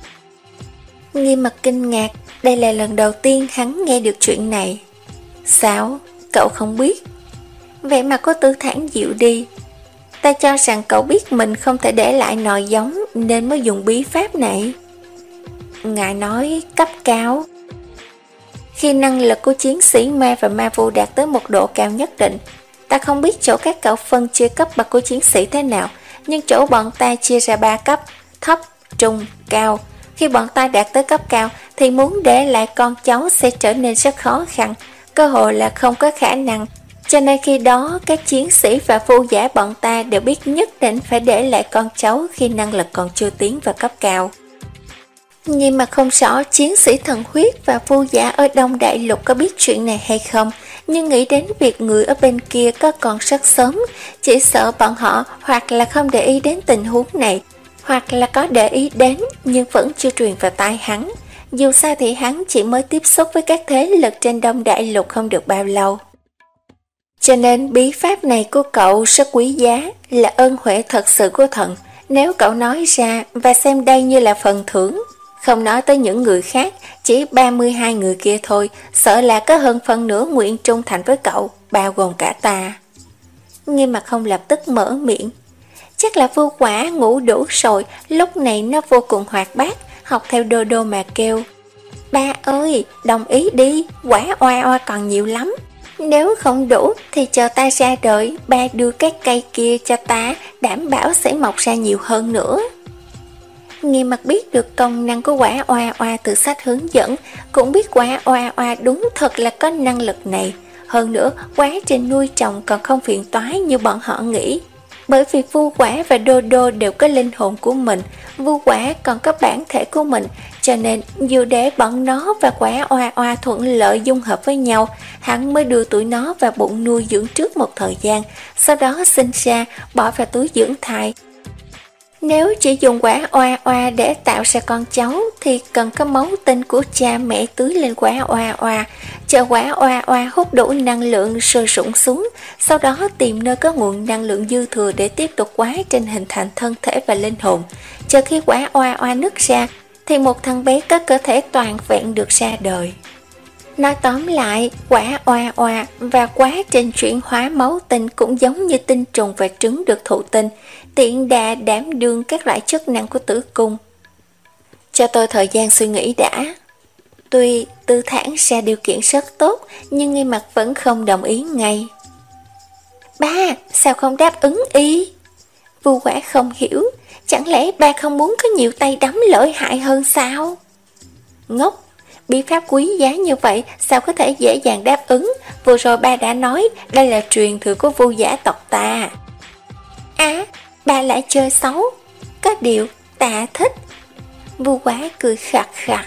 Nghiêm Mặt kinh ngạc, đây là lần đầu tiên hắn nghe được chuyện này. Sao? Cậu không biết? Vẻ mặt của Tử Thản dịu đi. Ta cho rằng cậu biết mình không thể để lại nòi giống nên mới dùng bí pháp này. Ngài nói cấp cao. Khi năng lực của chiến sĩ ma và ma vua đạt tới một độ cao nhất định, ta không biết chỗ các cậu phân chia cấp bậc của chiến sĩ thế nào, nhưng chỗ bọn ta chia ra ba cấp: thấp, trung, cao. Khi bọn ta đạt tới cấp cao thì muốn để lại con cháu sẽ trở nên rất khó khăn, cơ hội là không có khả năng. Cho nên khi đó các chiến sĩ và phu giả bọn ta đều biết nhất định phải để lại con cháu khi năng lực còn chưa tiến vào cấp cao. Nhưng mà không rõ chiến sĩ thần huyết và phu giả ở Đông Đại Lục có biết chuyện này hay không, nhưng nghĩ đến việc người ở bên kia có còn rất sớm, chỉ sợ bọn họ hoặc là không để ý đến tình huống này, hoặc là có để ý đến nhưng vẫn chưa truyền vào tai hắn. Dù sao thì hắn chỉ mới tiếp xúc với các thế lực trên Đông Đại Lục không được bao lâu. Cho nên bí pháp này của cậu rất quý giá, là ơn huệ thật sự của thần. Nếu cậu nói ra và xem đây như là phần thưởng, không nói tới những người khác, chỉ ba mươi hai người kia thôi, sợ là có hơn phần nửa nguyện trung thành với cậu, bao gồm cả ta. Nghiêm Mặt không lập tức mở miệng. Chắc là Vu Quả ngủ đủ rồi, lúc này nó vô cùng hoạt bát, học theo Đô Đô mà kêu. Ba ơi, đồng ý đi, quả oa oa còn nhiều lắm. Nếu không đủ thì chờ ta ra đời, ba đưa các cây kia cho ta, đảm bảo sẽ mọc ra nhiều hơn nữa. Nghiêm Mặt biết được công năng của quả oa oa từ sách hướng dẫn, cũng biết quả oa oa đúng thật là có năng lực này. Hơn nữa, quá trình nuôi trồng còn không phiền toái như bọn họ nghĩ. Bởi vì Vu Quả và Đô Đô đều có linh hồn của mình, Vu Quả còn có bản thể của mình, cho nên dù để bọn nó và quả oa oa thuận lợi dung hợp với nhau, hắn mới đưa tụi nó vào bụng nuôi dưỡng trước một thời gian, sau đó sinh ra, bỏ vào túi dưỡng thai. Nếu chỉ dùng quả oa oa để tạo ra con cháu thì cần có máu tinh của cha mẹ tưới lên quả oa oa, chờ quả oa oa hút đủ năng lượng rồi rụng xuống, sau đó tìm nơi có nguồn năng lượng dư thừa để tiếp tục quá trình hình thành thân thể và linh hồn. Chờ khi quả oa oa nứt ra thì một thằng bé có cơ thể toàn vẹn được ra đời. Nói tóm lại, quả oa oa và quá trình chuyển hóa máu tinh cũng giống như tinh trùng và trứng được thụ tinh, tiện đà đảm đương các loại chức năng của tử cung. Cho tôi thời gian suy nghĩ đã. Tuy Tư Thản ra điều kiện rất tốt, nhưng Nghiêm Mặt vẫn không đồng ý ngay. Ba, sao không đáp ứng y? Vu Quả không hiểu, chẳng lẽ ba không muốn có nhiều tay đấm lợi hại hơn sao? Ngốc! Bí pháp quý giá như vậy sao có thể dễ dàng đáp ứng? Vừa rồi ba đã nói đây là truyền thừa của Vu giả tộc ta. À, ba lại chơi xấu. Có điều ta thích. Vu Quả cười khặt khặt.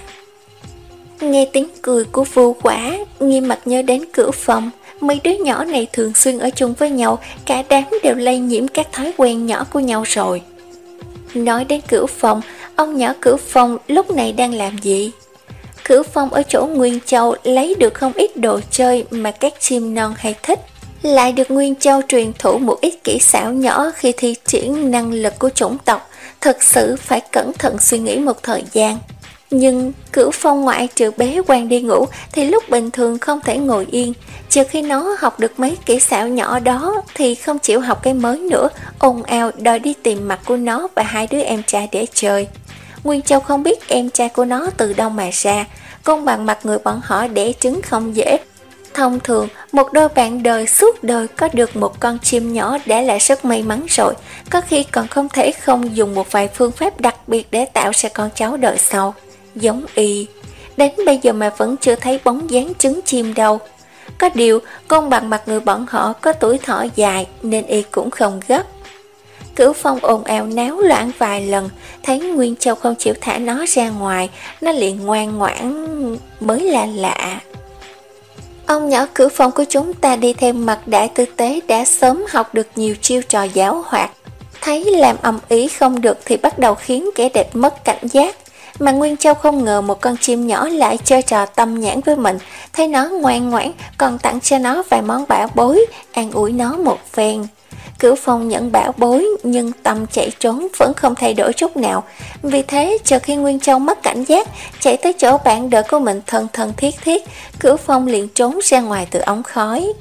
Nghe tiếng cười của Vu Quả, Nghiêm Mặt nhớ đến Cửu Phong. Mấy đứa nhỏ này thường xuyên ở chung với nhau, cả đám đều lây nhiễm các thói quen nhỏ của nhau rồi. Nói đến Cửu Phong, ông nhỏ Cửu Phong lúc này đang làm gì? Cửu Phong ở chỗ Nguyên Châu lấy được không ít đồ chơi mà các chim non hay thích, lại được Nguyên Châu truyền thụ một ít kỹ xảo nhỏ khi thi triển năng lực của chủng tộc, thật sự phải cẩn thận suy nghĩ một thời gian. Nhưng Cửu Phong ngoại trừ bế quan đi ngủ thì lúc bình thường không thể ngồi yên, trừ khi nó học được mấy kỹ xảo nhỏ đó thì không chịu học cái mới nữa, ồn ào đòi đi tìm mặt của nó và hai đứa em trai để chơi. Nguyên Châu không biết em trai của nó từ đâu mà ra, công bằng mặt người bọn họ đẻ trứng không dễ, Thông thường, một đôi bạn đời suốt đời có được một con chim nhỏ đã là rất may mắn rồi, có khi còn không thể không dùng một vài phương pháp đặc biệt để tạo ra con cháu đời sau. Giống y, đến bây giờ mà vẫn chưa thấy bóng dáng trứng chim đâu. Có điều, con bằng mặt người bọn họ có tuổi thọ dài nên y cũng không gấp. Cửu Phong ồn ào náo loạn vài lần, thấy Nguyên Châu không chịu thả nó ra ngoài, nó liền ngoan ngoãn mới là lạ. Ông nhỏ Cửu Phong của chúng ta đi theo mặt đại tư tế đã sớm học được nhiều chiêu trò giảo hoạt. Thấy làm ầm ý không được thì bắt đầu khiến kẻ địch mất cảnh giác. Mà Nguyên Châu không ngờ một con chim nhỏ lại chơi trò tâm nhãn với mình, thấy nó ngoan ngoãn còn tặng cho nó vài món bảo bối, an ủi nó một phen. Cửu Phong nhận bảo bối nhưng tâm chạy trốn vẫn không thay đổi chút nào. Vì thế chờ khi Nguyên Châu mất cảnh giác, chạy tới chỗ bạn đỡ của mình thân thân thiết thiết, Cửu Phong liền trốn ra ngoài từ ống khói.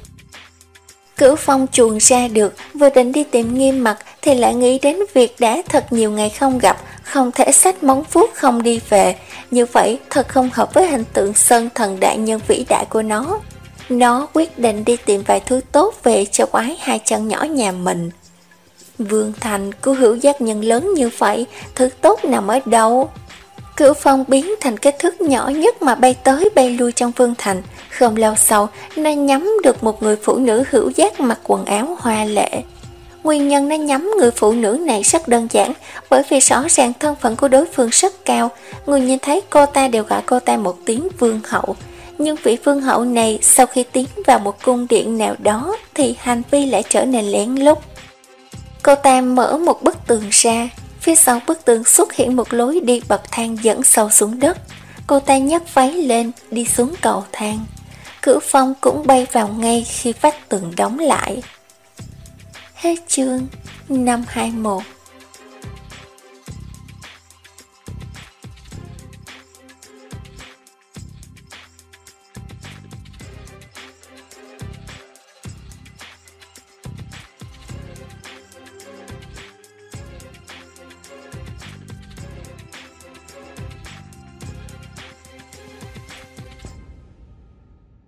Cửu Phong chuồn ra được, vừa định đi tìm Nghiêm Mặc thì lại nghĩ đến việc đã thật nhiều ngày không gặp, không thể xách móng vuốt không đi về. Như vậy thật không hợp với hình tượng sơn thần đại nhân vĩ đại của nó. Nó quyết định đi tìm vài thứ tốt về cho quái hai chân nhỏ nhà mình. Vương Thành của hữu giác nhân lớn như vậy, thứ tốt nằm ở đâu? Cửu Phong biến thành cái thước nhỏ nhất mà bay tới bay lui trong Vương Thành. Không lâu sau, nó nhắm được một người phụ nữ hữu giác mặc quần áo hoa lệ. Nguyên nhân nó nhắm người phụ nữ này rất đơn giản, bởi vì rõ ràng thân phận của đối phương rất cao. Người nhìn thấy cô ta đều gọi cô ta một tiếng vương hậu. Nhưng vị vương hậu này sau khi tiến vào một cung điện nào đó thì hành vi lại trở nên lén lút. Cô ta mở một bức tường ra, phía sau bức tường xuất hiện một lối đi bậc thang dẫn sâu xuống đất. Cô ta nhấc váy lên, đi xuống cầu thang. Cửu Phong cũng bay vào ngay khi vách tường đóng lại. Hết chương năm hai mốt.